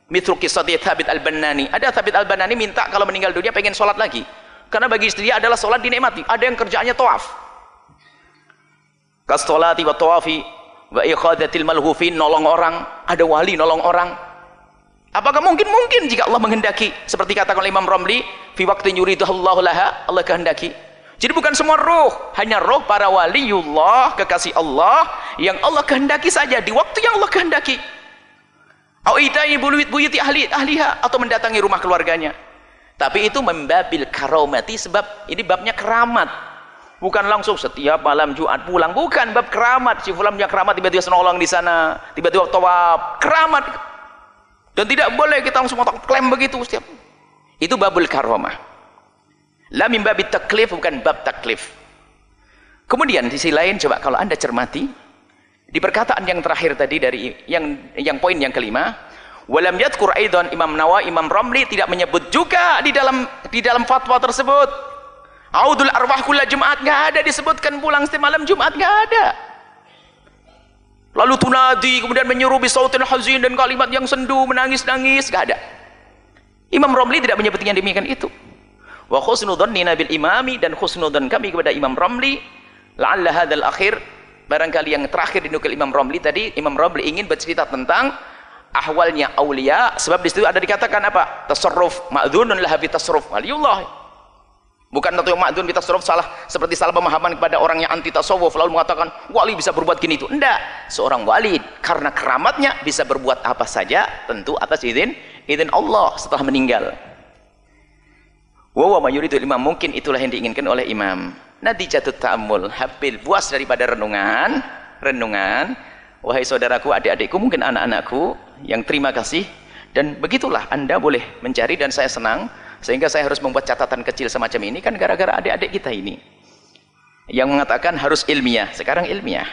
Mithlu qissati Thabit Al-Banani. Ada Thabit Al-Banani minta kalau meninggal dunia pengen sholat lagi. Karena bagi istri dia adalah sholat dinikmati. Ada yang kerjaannya tawaf. Kas-sholati wa tawafi wa ikhadatil malhufin, nolong orang. Ada wali nolong orang. Apakah mungkin? Mungkin jika Allah menghendaki. Seperti katakan oleh Imam Ramli, fi waqtin yuridullahu laha, Allah kehendaki. Jadi bukan semua roh, hanya roh para waliullah, kekasih Allah yang Allah kehendaki saja di waktu yang Allah kehendaki. Au itai buyuti ahli ahliha, atau mendatangi rumah keluarganya. Tapi itu membabil karomati, sebab ini babnya keramat. Bukan langsung setiap malam Jumat pulang, bukan bab keramat. Si fulan punya keramat, tiba-tiba senolong di sana, tiba-tiba tawaf, keramat. Dan tidak boleh kita langsung klaim begitu setiap. Itu babul karomah. La min babit taklif, bukan bab taklif. Kemudian di sisi lain, coba kalau Anda cermati di perkataan yang terakhir tadi dari yang yang poin yang kelima, walam yadhkur aidan, Imam Nawawi, Imam Ramli tidak menyebut juga di dalam di dalam fatwa tersebut audul arwah kulla Jumat, enggak ada disebutkan pulang setiap malam Jumat, enggak ada. Lalu tunadi, kemudian menyuruh bisautin hazin, dan kalimat yang sendu, menangis-nangis, enggak ada. Imam Ramli tidak menyebutnya demikian itu. Wa khusnudhannina bil imami, dan khusnudhan kami kepada Imam Ramli, la'alla hadzal akhir, barangkali yang terakhir dinukil Imam Ramli tadi, Imam Ramli ingin bercerita tentang ahwalnya aulia, sebab di situ ada dikatakan apa? Tasarruf ma'dzunun laha bi tasarruf waliyullah. Bukan atau ma'dzun bi tasarruf salah, seperti salah pemahaman kepada orang yang anti tasawuf lalu mengatakan wali bisa berbuat gini itu. Enggak, seorang wali karena keramatnya bisa berbuat apa saja, tentu atas izin izin Allah setelah meninggal. Wa wa mayuridu imam, mungkin itulah yang diinginkan oleh imam. Natijatut ta'ammul, habil buas daripada renungan, renungan. Wahai saudaraku, adik-adikku, mungkin anak-anakku yang terima kasih, dan begitulah Anda boleh mencari, dan saya senang sehingga saya harus membuat catatan kecil semacam ini kan gara-gara adik-adik kita ini yang mengatakan harus ilmiah. Sekarang ilmiah.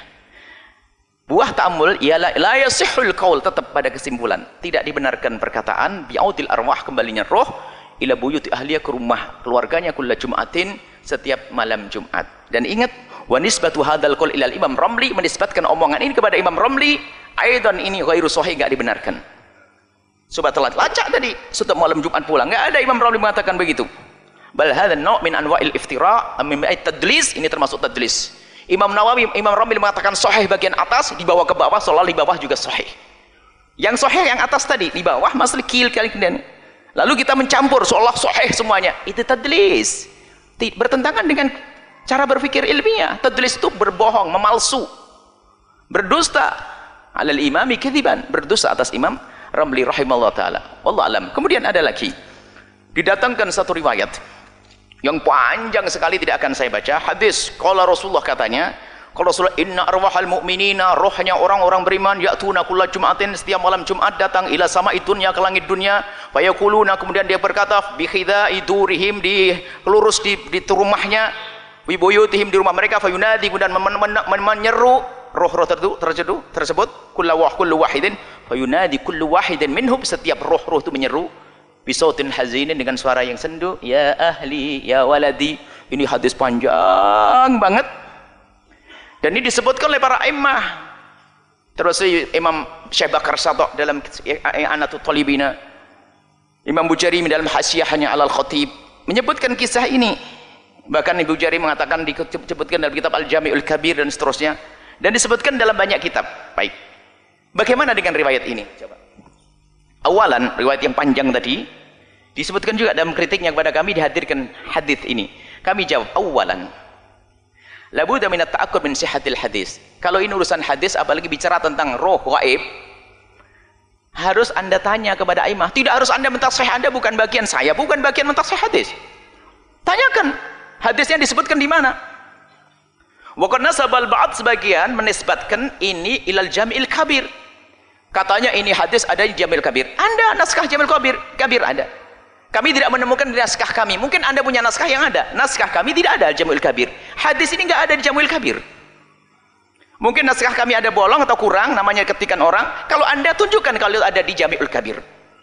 Buah ta'ammul ialah la yasihul qaul, tetap pada kesimpulan tidak dibenarkan perkataan bi'audil arwah, kembalinya roh ila buyuti ahliya, ke rumah keluarganya, kulla Jumatin, setiap malam Jumat. Dan ingat, wa nisbatu hadzal qaul ilal Imam Ramli, menisbatkan omongan ini kepada Imam Ramli, aidan ini ghairu sahih, enggak dibenarkan. Coba telat lacak tadi setiap malam Jumat pulang, enggak ada Imam Ramli mengatakan begitu. Bal hadzal naw' min anwa'il iftira' min tadlis, ini termasuk tadlis. Imam Nawawi, Imam Ramli mengatakan sahih bagian atas, dibawa ke bawah, seolah di bawah juga sahih. Yang sahih yang atas tadi, di bawah masih kil kali kemudian. Lalu kita mencampur seolah sahih semuanya, itu tadlis. Bertentangan dengan cara berpikir ilmiah. Tadlis itu berbohong, memalsu, berdusta. Alal imami kadziban, berdusta atas Imam Ramli rahimahullah ta'ala. Wallahu alam. Kemudian ada lagi, didatangkan satu riwayat yang panjang sekali, tidak akan saya baca. Hadis, qala Rasulullah, katanya kalau Rasulullah, inna arwahal mu'minina, rohnya orang-orang beriman, ya'tuna kulla Jum'atin, setiap malam Jumat datang ila sama'i dunya, ke langit dunia, fayakuluna, kemudian dia berkata bi khidai durihim, di lurus di, di rumahnya, bi buyutihim, di rumah mereka, fayunadi, kemudian menyeru roh-roh tersebut tersebut kullu wah kullu wahidin, fayunadi kullu wahidin minhum, setiap roh-roh itu menyeru bisautin hazinin, dengan suara yang sendu, ya ahli ya waladi. Ini hadis panjang banget, dan ini disebutkan oleh para imam, terus Imam Syekh Bakar Sadok dalam I'anatul Talibina, Imam Bujairi dalam Hasyiahnya Alal Khatib menyebutkan kisah ini. Bahkan Ibu Bujairi mengatakan, disebutkan dalam kitab Al-Jami'ul Kabir dan seterusnya, dan disebutkan dalam banyak kitab. Baik, bagaimana dengan riwayat ini? Coba. Awalan, riwayat yang panjang tadi disebutkan juga dalam kritiknya kepada kami, dihadirkan hadis ini. Kami jawab, awalan labudda min at-ta'akkud min sihhatil hadis. Kalau ini urusan hadis, apalagi bicara tentang roh gaib, harus Anda tanya kepada aimah. Tidak harus Anda mentaksih, Anda bukan bagian saya, bukan bagian mentaksih hadis. Tanyakan hadisnya disebutkan di mana. Wa qad nasabal ba'd, sebagian menisbatkan ini ilal Jami'il Kabir. Katanya ini hadis ada di Jami'il Kabir. Anda naskah Jami'il Kabir, Kabir ada. Kami tidak menemukan di naskah kami. Mungkin Anda punya naskah yang ada. Naskah kami tidak ada Jami'il Kabir. Hadis ini enggak ada di Jami'il Kabir. Mungkin naskah kami ada bolong atau kurang, namanya ketikan orang. Kalau Anda tunjukkan kalau ada di Jami'il Kabir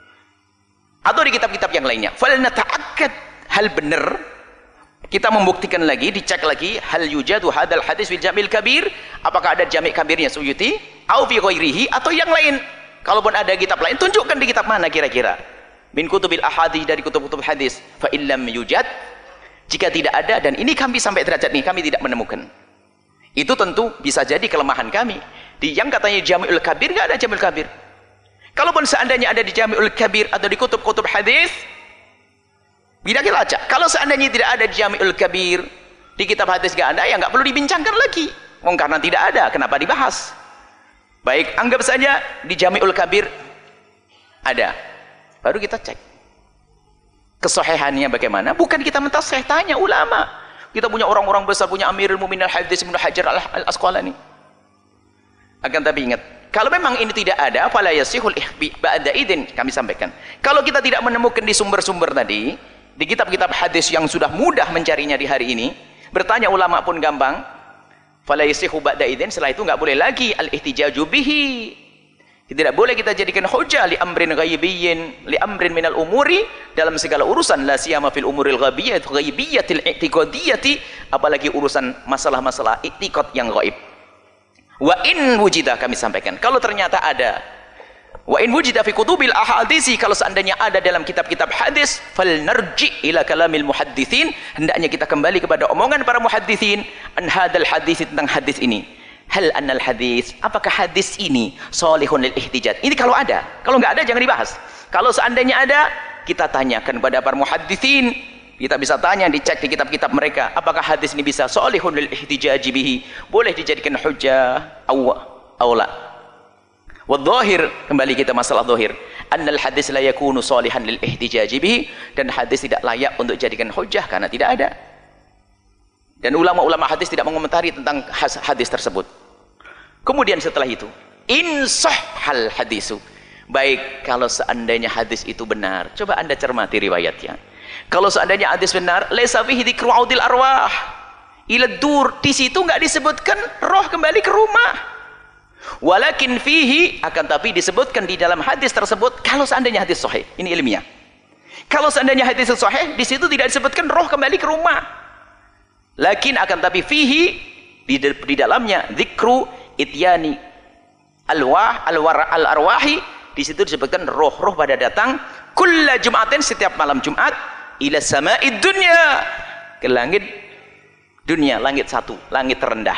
atau di kitab-kitab yang lainnya. Fal nata'akkad, hal benar, kita membuktikan lagi, dicek lagi, hal yujadu hadal hadis fil Jami'il Kabir, apakah ada Jami' Kabirnya Suyuti, au fi ghairihi, atau yang lain. Kalaupun ada kitab lain, tunjukkan di kitab mana kira-kira. Min kutubil ahadits, dari kutub-kutub hadis. Fa illam yujad, jika tidak ada, dan ini kami sampai derajat ini, kami tidak menemukan. Itu tentu bisa jadi kelemahan kami. Di yang katanya Jami'ul Kabir, nggak ada Jami'ul Kabir. Kalaupun seandainya ada di Jami'ul Kabir atau di kutub-kutub hadis, tidak kita baca. Kalau seandainya tidak ada di Jami'ul Kabir, di kitab hadis nggak ada, ya nggak perlu dibincangkan lagi. Oh, karena tidak ada, kenapa dibahas? Baik, anggap saja di Jami'ul Kabir ada. Baru kita cek kesahihannya bagaimana. Bukan kita mentasih, tanya ulama. Kita punya orang-orang besar, punya Amirul Mukminin Al-Hadits Ibnu Hajar Al-Asqalani. Akan tapi ingat, kalau memang ini tidak ada, fala yasihul ihbi ba'da idin, kami sampaikan. Kalau kita tidak menemukan di sumber-sumber tadi, di kitab-kitab hadis yang sudah mudah mencarinya di hari ini, bertanya ulama pun gampang, fala yasihu ba'da idin, setelah itu nggak boleh lagi al-ihtijaju bihi. Tidak boleh kita jadikan hujjah li amrin ghaibiyyin, li amrin minal umuri, dalam segala urusan, la siyama fil umuril ghabiyyah ghaibiyyatil i'tiqadiyyati, apalagi urusan masalah-masalah i'tiqad yang gaib. Wa in wujida, kami sampaikan, kalau ternyata ada, wa in wujida fi kutubil ahadisi, kalau seandainya ada dalam kitab-kitab hadis, fal narji ila kalamil muhadditsin, hendaknya kita kembali kepada omongan para muhadditsin an hadal hadis, tentang hadis ini. Hal annal hadis, apakah hadis ini solihun lil ihtijaj? Ini kalau ada, kalau nggak ada jangan dibahas. Kalau seandainya ada, kita tanyakan kepada para muhadditsin. Kita bisa tanya, dicek di kitab-kitab mereka, apakah hadis ini bisa solihun lil ihtijaj bihi, boleh dijadikan hujjah aw la. Wadh-dhahir, kembali kita masalah dhahir, annal hadis la yakunu solihan lil ihtijaj bihi, dan hadis tidak layak untuk dijadikan hujjah karena tidak ada. Dan ulama-ulama hadis tidak mengomentari tentang hadis tersebut. Kemudian setelah itu, insahhal hadisu, baik kalau seandainya hadis itu benar, coba anda cermati riwayatnya. Kalau seandainya hadis benar, laisa fihi dzikru audil arwah ila dur, di situ nggak disebutkan roh kembali ke rumah. Walakin fihi, akan tapi disebutkan di dalam hadis tersebut, kalau seandainya hadis sahih, ini ilmiah. Kalau seandainya hadis sahih, di situ tidak disebutkan roh kembali ke rumah. Lakin akan tapi fihi, di, di dalamnya dzikru ityani alwah alwar al arwahi, di situ disebutkan roh-roh pada datang kulla jum'atin, setiap malam Jumat, ila sama'id dunya, ke langit dunia, langit satu, langit terendah.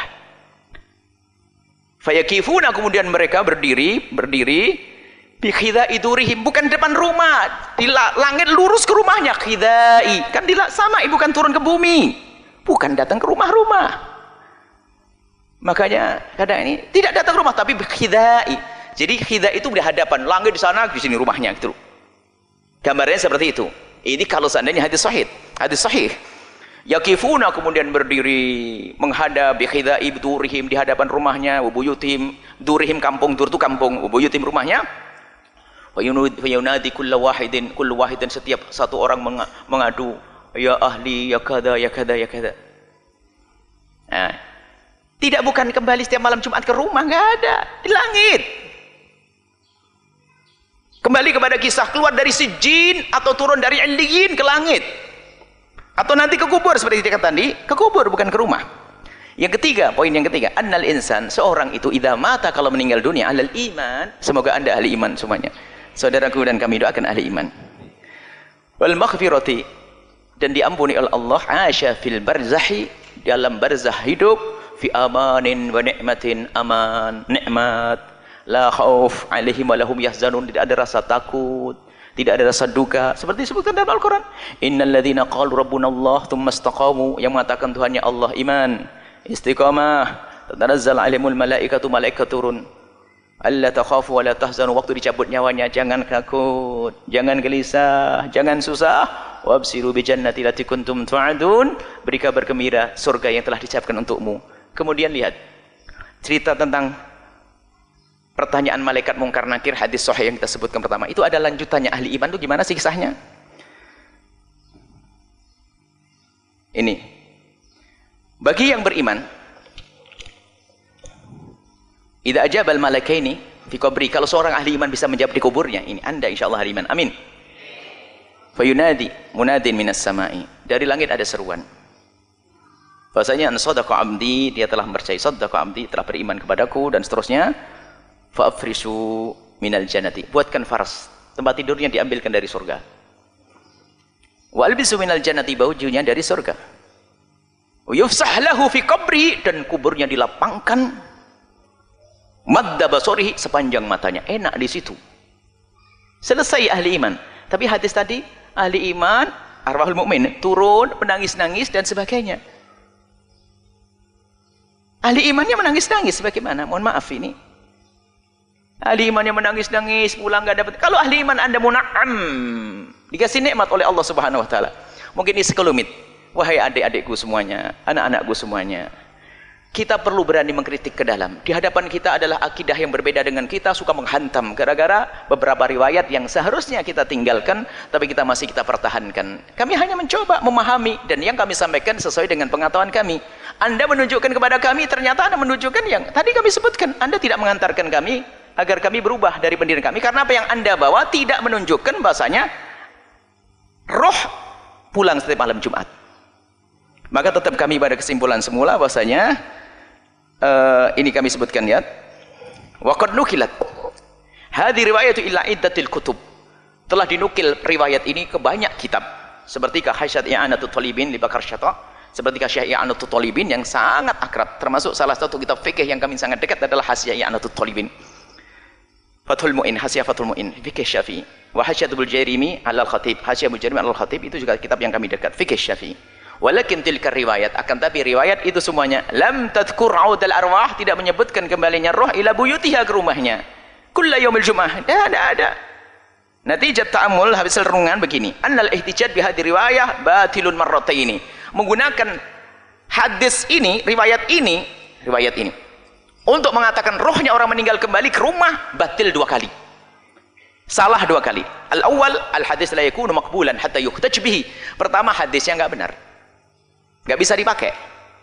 Fayakifuna, kemudian mereka berdiri berdiri bi khidai durihim, bukan depan rumah, di langit lurus ke rumahnya, khidai kan di sama, bukan turun ke bumi, bukan datang ke rumah-rumah. Makanya kadang ini tidak datang ke rumah tapi khidai. Jadi khidai itu di hadapan, langit di sana, di sini rumahnya gitu. Gambarnya seperti itu. Ini kalau seandainya hadis sahih, hadis sahih. Yakifuna, kemudian berdiri menghadap bi khidai durihim, di hadapan rumahnya, wabuyutim durihim, kampung, dur itu kampung, wabuyutim rumahnya. Wa yunadi kullu wahidin, kullu wahidin, setiap satu orang mengadu, ya ahli, ya kada, ya kada, ya kada. Nah, tidak bukan kembali setiap malam Jumat ke rumah, nggak ada, di langit. Kembali kepada kisah keluar dari sijin atau turun dari illiyin ke langit, atau nanti ke kubur seperti dikatakan tadi, ke kubur bukan ke rumah. Yang ketiga, poin yang ketiga, annal insan, seorang itu idza mata, kalau meninggal dunia, alal iman, semoga anda ahli iman semuanya, saudaraku dan kami doakan ahli iman, wal maghfirati, dan diampuni oleh Allah, asya fil barzahi, dalam barzah hidup, fi amanin wa ni'matin, aman, nikmat, la khauf alaihim wa lahum yahzanun, tidak ada rasa takut, tidak ada rasa duka, seperti disebutkan dalam Al-Quran, innal ladzina qalu rabbuna Allah tsumma istaqamu, yang mengatakan Tuhannya Allah, iman, istiqamah, tatanazzal alaihimul malaikatu, malaikat turun, alla takhafu wa la tahzanu, waktu dicabut nyawanya, jangan takut, jangan gelisah, jangan susah, wabsiru bi jannati lati kuntum tu'adun, beri kabar gembira surga yang telah disiapkan untukmu. Kemudian lihat cerita tentang pertanyaan malaikat mungkar nakir, hadis sahih yang kita sebutkan pertama, itu ada lanjutannya. Ahli iman itu gimana sih kisahnya? Ini bagi yang beriman, idza ajabal malaikaini fi qabri, kalau seorang ahli iman bisa menjawab di kuburnya, ini anda insyaallah ahli iman, amin. Fayunadi munadin minas samai, dari langit ada seruan, bahasanya an sadaqa abdi, dia telah mempercayai, sadaqa abdi, telah beriman kepadaku, dan seterusnya. Fa'afrishu, minal jannati. Buatkan faras, tempat tidurnya diambilkan dari surga. Wa albisu minal jannati, bajunya dari surga. Wa yufsah lahu fi qabri, dan kuburnya dilapangkan. Madda basarihi, sepanjang matanya. Enak di situ. Selesai ahli iman. Tapi hadis tadi, ahli iman, arwahul mukmin turun, menangis-nangis dan sebagainya. Ahli imannya menangis-nangis bagaimana? Mohon maaf ini. Ahli imannya menangis-nangis, pulang enggak dapat. Kalau ahli iman Anda muna'am, dikasih nikmat oleh Allah Subhanahu wa taala. Mungkin ini sekelumit. Wahai adik-adikku semuanya, anak-anakku semuanya. Kita perlu berani mengkritik ke dalam. Di hadapan kita adalah akidah yang berbeda dengan kita, suka menghantam gara-gara beberapa riwayat yang seharusnya kita tinggalkan, tapi kita masih kita pertahankan. Kami hanya mencoba memahami, dan yang kami sampaikan sesuai dengan pengetahuan kami. Anda menunjukkan kepada kami, ternyata Anda menunjukkan yang tadi kami sebutkan. Anda tidak mengantarkan kami agar kami berubah dari pendirian kami, karena apa yang Anda bawa tidak menunjukkan bahasanya roh pulang setiap malam Jumat. Maka tetap kami pada kesimpulan semula bahasanya Uh, ini kami sebutkan ya. Wa qad nukilat hadhi riwayatu ila iddatil kutub. Telah dinukil riwayat ini ke banyak kitab. Seperti ka Hasyat I'anatul Talibin li Bakar Syata, seperti ka Syekh I'anatul Talibin yang sangat akrab, termasuk salah satu kitab fikih yang kami sangat dekat adalah Hasyat I'anatul Talibin. Fathul Mu'in, Hasyat Fathul Mu'in fikih Syafi'i. Wa Hasyatul Jairimi Alal Khatib, Hasyat Jairimi Alal Khatib itu juga kitab yang kami dekat, fikih Syafi'i. Walakin tilka riwayat, akan tapi riwayat itu semuanya lam tadhkur audal arwah, tidak menyebutkan kembalinya roh ila buyutiha, ke rumahnya. Kulla yaumil jum'ah, tidak ada, ada. Natijat ta'amul, habis renungan begini. Annal ihtijaj bihadhi riwayah batilun marrataini. Menggunakan hadis ini, riwayat ini, riwayat ini untuk mengatakan rohnya orang meninggal kembali ke rumah, batil dua kali. Salah dua kali. Al-awwal, al-hadis la yakunu maqbulan hatta yuhtaj bihi. Pertama, hadisnya enggak benar. Nggak bisa dipakai.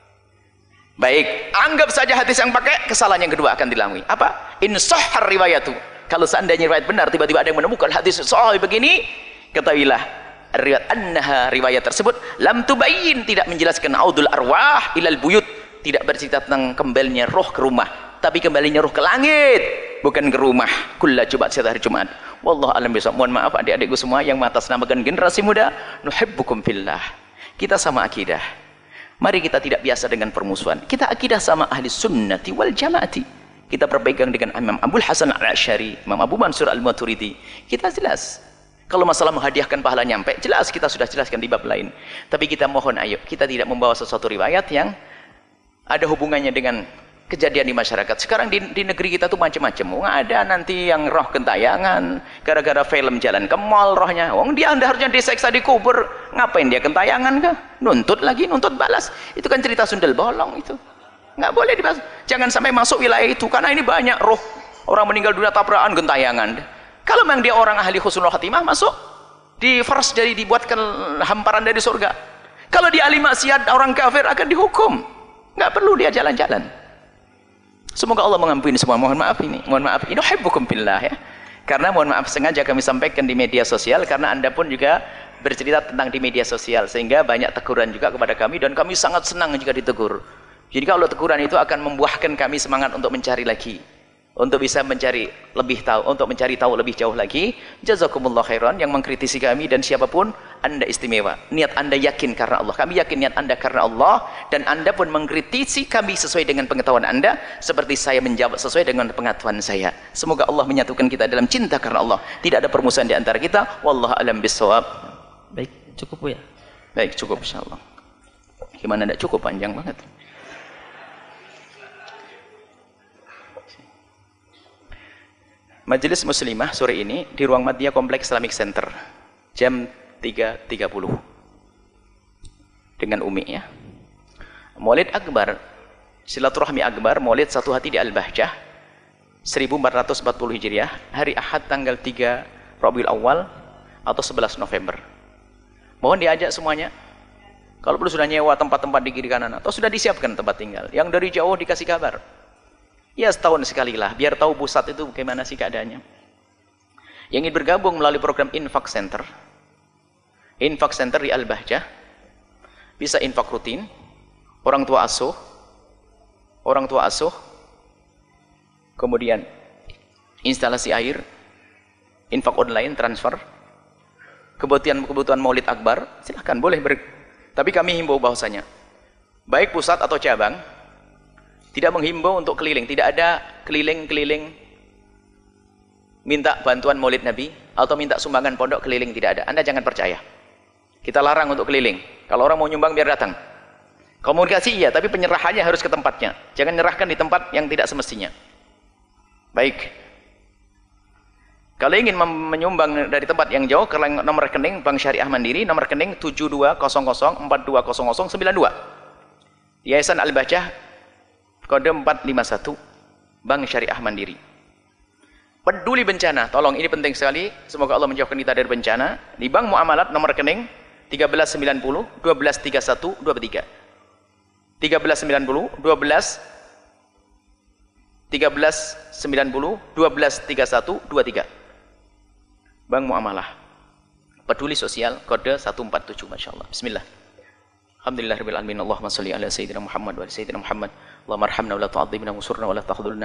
Baik, anggap saja hadis yang pakai, kesalahan yang kedua akan dilalui. Apa? In sahhar riwayatu. Kalau seandainya riwayat benar, tiba-tiba ada yang menemukan hadis sahih begini, ketahuilah riwayat annaha, riwayat tersebut lam tubayyin, tidak menjelaskan audul arwah ilal buyut, tidak bercerita tentang kembalinya roh ke rumah, tapi kembalinya roh ke langit, bukan ke rumah. Kulla Jumat, setiap hari Jumat. Wallahu a'lam bishawab. Mohon maaf adik-adikku semua yang mengatasnamakan generasi muda, nuhibbukum fillah. Kita sama akidah. Mari kita tidak biasa dengan permusuhan. Kita akidah sama ahli sunnati wal jamaati. Kita berpegang dengan Imam Abul Hasan al-Asy'ari, Imam Abu Mansur al-Maturidi. Kita jelas. Kalau masalah menghadiahkan pahala nyampe, jelas kita sudah jelaskan di bab lain. Tapi kita mohon ayo, kita tidak membawa sesuatu riwayat yang ada hubungannya dengan kejadian di masyarakat. Sekarang di, di negeri kita tuh macam-macam. Ada nanti yang roh gentayangan gara-gara film Jalan ke Mall rohnya. Wong dia anda harusnya diseksa di kubur. Ngapain dia gentayangan kah? Nuntut lagi, nuntut balas. Itu kan cerita sundel bolong itu. Nggak boleh dibahas. Jangan sampai masuk wilayah itu, karena ini banyak roh orang meninggal dunia tabrakan gentayangan. Kalau memang dia orang ahli husnul khatimah, masuk di first dari dibuatkan hamparan dari surga. Kalau dia ahli maksiat, orang kafir akan dihukum. Nggak perlu dia jalan-jalan. Semoga Allah mengampuni semua. Mohon maaf ini, mohon maaf. Ini uhibbukum billah ya. Karena mohon maaf sengaja kami sampaikan di media sosial, karena Anda pun juga bercerita tentang di media sosial, sehingga banyak teguran juga kepada kami, dan kami sangat senang jika ditegur. Jadi kalau teguran itu akan membuahkan kami semangat untuk mencari lagi, untuk bisa mencari lebih tahu, untuk mencari tahu lebih jauh lagi. Jazakumullah khairan yang mengkritisi kami, dan siapapun Anda istimewa. Niat Anda yakin karena Allah. Kami yakin niat Anda karena Allah, dan Anda pun mengkritisi kami sesuai dengan pengetahuan Anda, seperti saya menjawab sesuai dengan pengetahuan saya. Semoga Allah menyatukan kita dalam cinta karena Allah. Tidak ada permusuhan di antara kita. Wallahu a'lam bishawab. Baik, cukup Bu ya. Baik, cukup insyaallah. Gimana enggak cukup, panjang banget. Majelis Muslimah sore ini di ruang Madya Kompleks Islamic Center jam tiga tiga puluh dengan Umi ya. Maulid Akbar, silaturahmi Akbar, Maulid satu hati di Al-Bahjah seribu empat ratus empat puluh Hijriah, hari Ahad tanggal tiga Rabiul Awal atau sebelas November. Mohon diajak semuanya. Kalau perlu sudah nyewa tempat-tempat di kiri kanan atau sudah disiapkan tempat tinggal. Yang dari jauh dikasih kabar. Ya setahun sekali lah, biar tahu pusat itu bagaimana sih keadaannya. Yang ingin bergabung melalui program Infak Center, Infak Center di Al-Bahjah, bisa infak rutin, orang tua asuh, orang tua asuh, kemudian instalasi air, infak online, transfer, kebutuhan-kebutuhan Maulid Akbar, silahkan boleh ber... Tapi kami himbau bahwasanya baik pusat atau cabang tidak menghimbau untuk keliling, tidak ada keliling-keliling minta bantuan Maulid Nabi atau minta sumbangan pondok keliling, tidak ada. Anda jangan percaya. Kita larang untuk keliling. Kalau orang mau nyumbang biar datang. Komunikasi iya, tapi penyerahannya harus ke tempatnya. Jangan nyerahkan di tempat yang tidak semestinya. Baik. Kalau ingin menyumbang dari tempat yang jauh, ke nomor rekening Bank Syariah Mandiri, nomor rekening tujuh dua nol nol empat dua nol nol sembilan dua. Yayasan Al-Bahjah, kode empat lima satu, Bank Syariah Mandiri. Peduli bencana, tolong ini penting sekali, semoga Allah menjauhkan kita dari bencana. Di Bank Muamalat, nomor rekening tiga belas sembilan nol, dua belas tiga puluh satu, dua puluh tiga. tiga belas sembilan nol, dua belas tiga belas sembilan nol, dua belas tiga puluh satu, dua puluh tiga. Bank Muamalah. Peduli Sosial, kode seratus empat puluh tujuh, Masya Allah. Bismillah. Alhamdulillahirabbil alamin. Allahumma shalli ala sayyidina Muhammad wa ala sayyidina Muhammad. Allahumma arhamna wa la tu'adzibna wansurna wa la takhdhulna.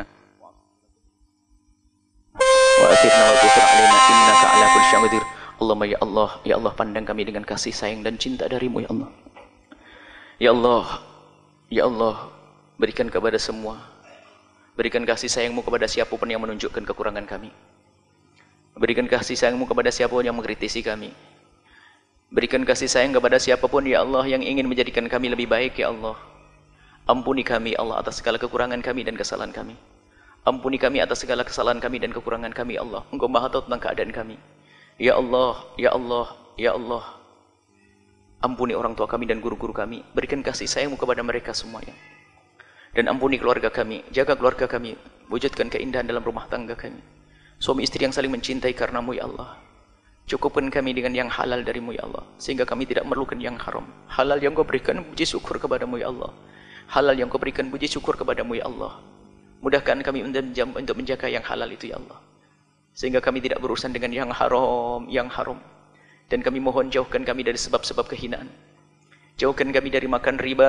Wa athirna wa tusir alaina innaka ala kulli syai'in qadir. Allahumma ya Allah, ya Allah pandang kami dengan kasih sayang dan cinta darimu ya Allah. Ya Allah, ya Allah, berikan kepada semua, berikan kasih sayangmu kepada siapapun yang menunjukkan kekurangan kami. Berikan kasih sayangmu kepada siapapun yang mengkritisi kami. Berikan kasih sayang kepada siapapun ya Allah yang ingin menjadikan kami lebih baik ya Allah. Ampuni kami Allah atas segala kekurangan kami dan kesalahan kami. Ampuni kami atas segala kesalahan kami dan kekurangan kami Allah. Engkau Maha tahu tentang keadaan kami. Ya Allah, ya Allah, ya Allah. Ampuni orang tua kami dan guru-guru kami. Berikan kasih sayangmu kepada mereka semuanya. Dan ampuni keluarga kami. Jaga keluarga kami. Wujudkan keindahan dalam rumah tangga kami. Suami istri yang saling mencintai karenamu ya Allah. Cukupkan kami dengan yang halal darimu ya Allah. Sehingga kami tidak memerlukan yang haram. Halal yang kau berikan puji syukur kepadamu ya Allah. Halal yang kau berikan puji syukur kepadamu ya Allah. Mudahkan kami untuk menjaga yang halal itu ya Allah. Sehingga kami tidak berurusan dengan yang haram, yang haram. Dan kami mohon jauhkan kami dari sebab-sebab kehinaan. Jauhkan kami dari makan riba.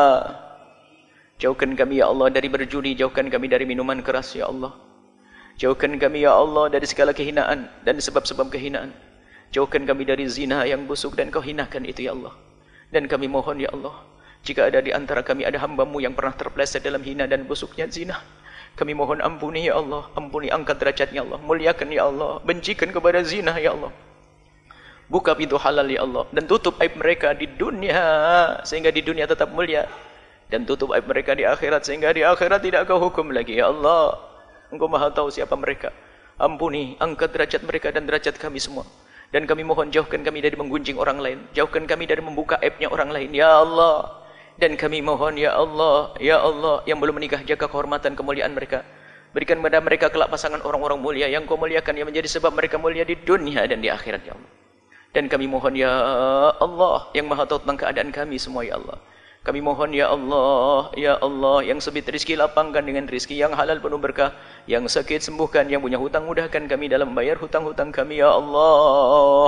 Jauhkan kami ya Allah dari berjudi. Jauhkan kami dari minuman keras ya Allah. Jauhkan kami ya Allah dari segala kehinaan dan sebab-sebab kehinaan. Jauhkan kami dari zina yang busuk dan kau hinakan itu ya Allah. Dan kami mohon ya Allah, jika ada di antara kami ada hamba-Mu yang pernah terpeleset dalam hina dan busuknya zina, kami mohon ampuni ya Allah. Ampuni, angkat derajatnya Allah. Muliakan ya Allah. Bencikan kepada zina ya Allah. Buka pintu halal ya Allah. Dan tutup aib mereka di dunia sehingga di dunia tetap mulia. Dan tutup aib mereka di akhirat sehingga di akhirat tidak kau hukum lagi ya Allah. Engkau Maha tahu siapa mereka. Ampuni, angkat derajat mereka dan derajat kami semua. Dan kami mohon jauhkan kami dari menggunjing orang lain. Jauhkan kami dari membuka aibnya orang lain. Ya Allah. Dan kami mohon ya Allah, ya Allah yang belum menikah, jaga kehormatan kemuliaan mereka. Berikan kepada mereka kelak pasangan orang-orang mulia yang kau muliakan, yang menjadi sebab mereka mulia di dunia dan di akhirat ya Allah. Dan kami mohon ya Allah yang Maha tahu tentang keadaan kami semua ya Allah. Kami mohon ya Allah, ya Allah yang sempit rizki lapangkan dengan rizki yang halal penuh berkah, yang sakit sembuhkan, yang punya hutang mudahkan kami dalam membayar hutang-hutang kami ya Allah.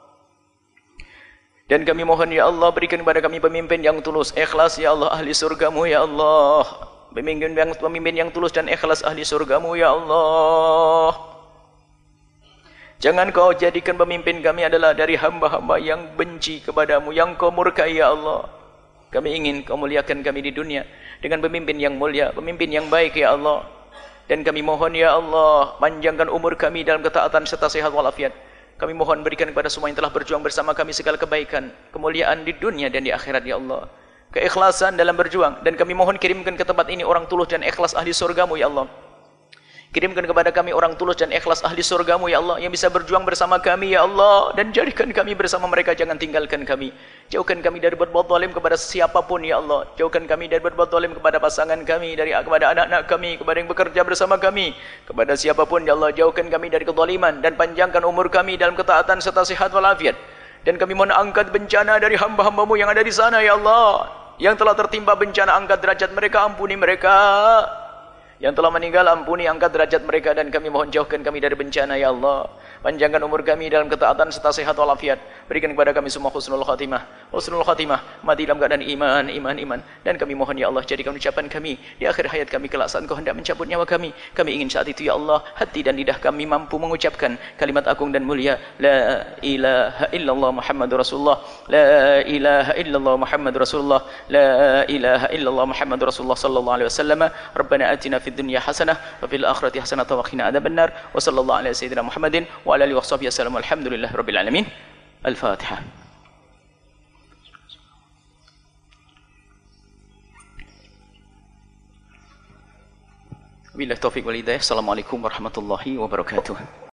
Dan kami mohon ya Allah berikan kepada kami pemimpin yang tulus, ikhlas ya Allah, ahli surgamu ya Allah. Pemimpin yang, pemimpin yang tulus dan ikhlas ahli surgamu ya Allah. Jangan kau jadikan pemimpin kami adalah dari hamba-hamba yang benci kepadamu, yang kau murkai ya Allah. Kami ingin kau muliakan kami di dunia dengan pemimpin yang mulia, pemimpin yang baik ya Allah. Dan kami mohon ya Allah panjangkan umur kami dalam ketaatan serta sehat walafiat. Kami mohon berikan kepada semua yang telah berjuang bersama kami segala kebaikan, kemuliaan di dunia dan di akhirat ya Allah. Keikhlasan dalam berjuang, dan kami mohon kirimkan ke tempat ini orang tulus dan ikhlas ahli surgamu ya Allah. Kirimkan kepada kami orang tulus dan ikhlas ahli surgamu ya Allah, yang bisa berjuang bersama kami ya Allah. Dan jadikan kami bersama mereka, jangan tinggalkan kami. Jauhkan kami dari berbuat zalim kepada siapapun ya Allah. Jauhkan kami dari berbuat zalim kepada pasangan kami, dari kepada anak-anak kami, kepada yang bekerja bersama kami, kepada siapapun ya Allah. Jauhkan kami dari kezaliman dan panjangkan umur kami dalam ketaatan serta sehat walafiat. Dan kami mohon angkat bencana dari hamba-hambamu yang ada di sana ya Allah. Yang telah tertimpa bencana, angkat derajat mereka, ampuni mereka. Yang telah meninggal, ampuni, angkat derajat mereka. Dan kami mohon jauhkan kami dari bencana ya Allah. Panjangkan umur kami dalam ketaatan serta sehat walafiat. Berikan kepada kami semua husnul khatimah. Husnul khatimah, mati dalam keadaan iman, iman, iman. Dan kami mohon ya Allah, jadikan ucapan kami di akhir hayat kami kelak saat Kau hendak mencabut nyawa kami. Kami ingin saat itu ya Allah, hati dan lidah kami mampu mengucapkan kalimat agung dan mulia, la ilaha illallah Muhammadur Rasulullah, la ilaha illallah Muhammadur Rasulullah, la ilaha illallah Muhammadur Rasulullah sallallahu alaihi wasallam. Rabbana atina fid dunya hasanah wa fil akhirati hasanah wa qina adzabannar. Wa sallallahu ala sayyidina Muhammadin wa ala alihi wa sahbihi wasallam. Alhamdulillah rabbil alamin. Al-Fatihah. Wabillahi taufiq wal hidayah. Assalamualaikum warahmatullahi wabarakatuh.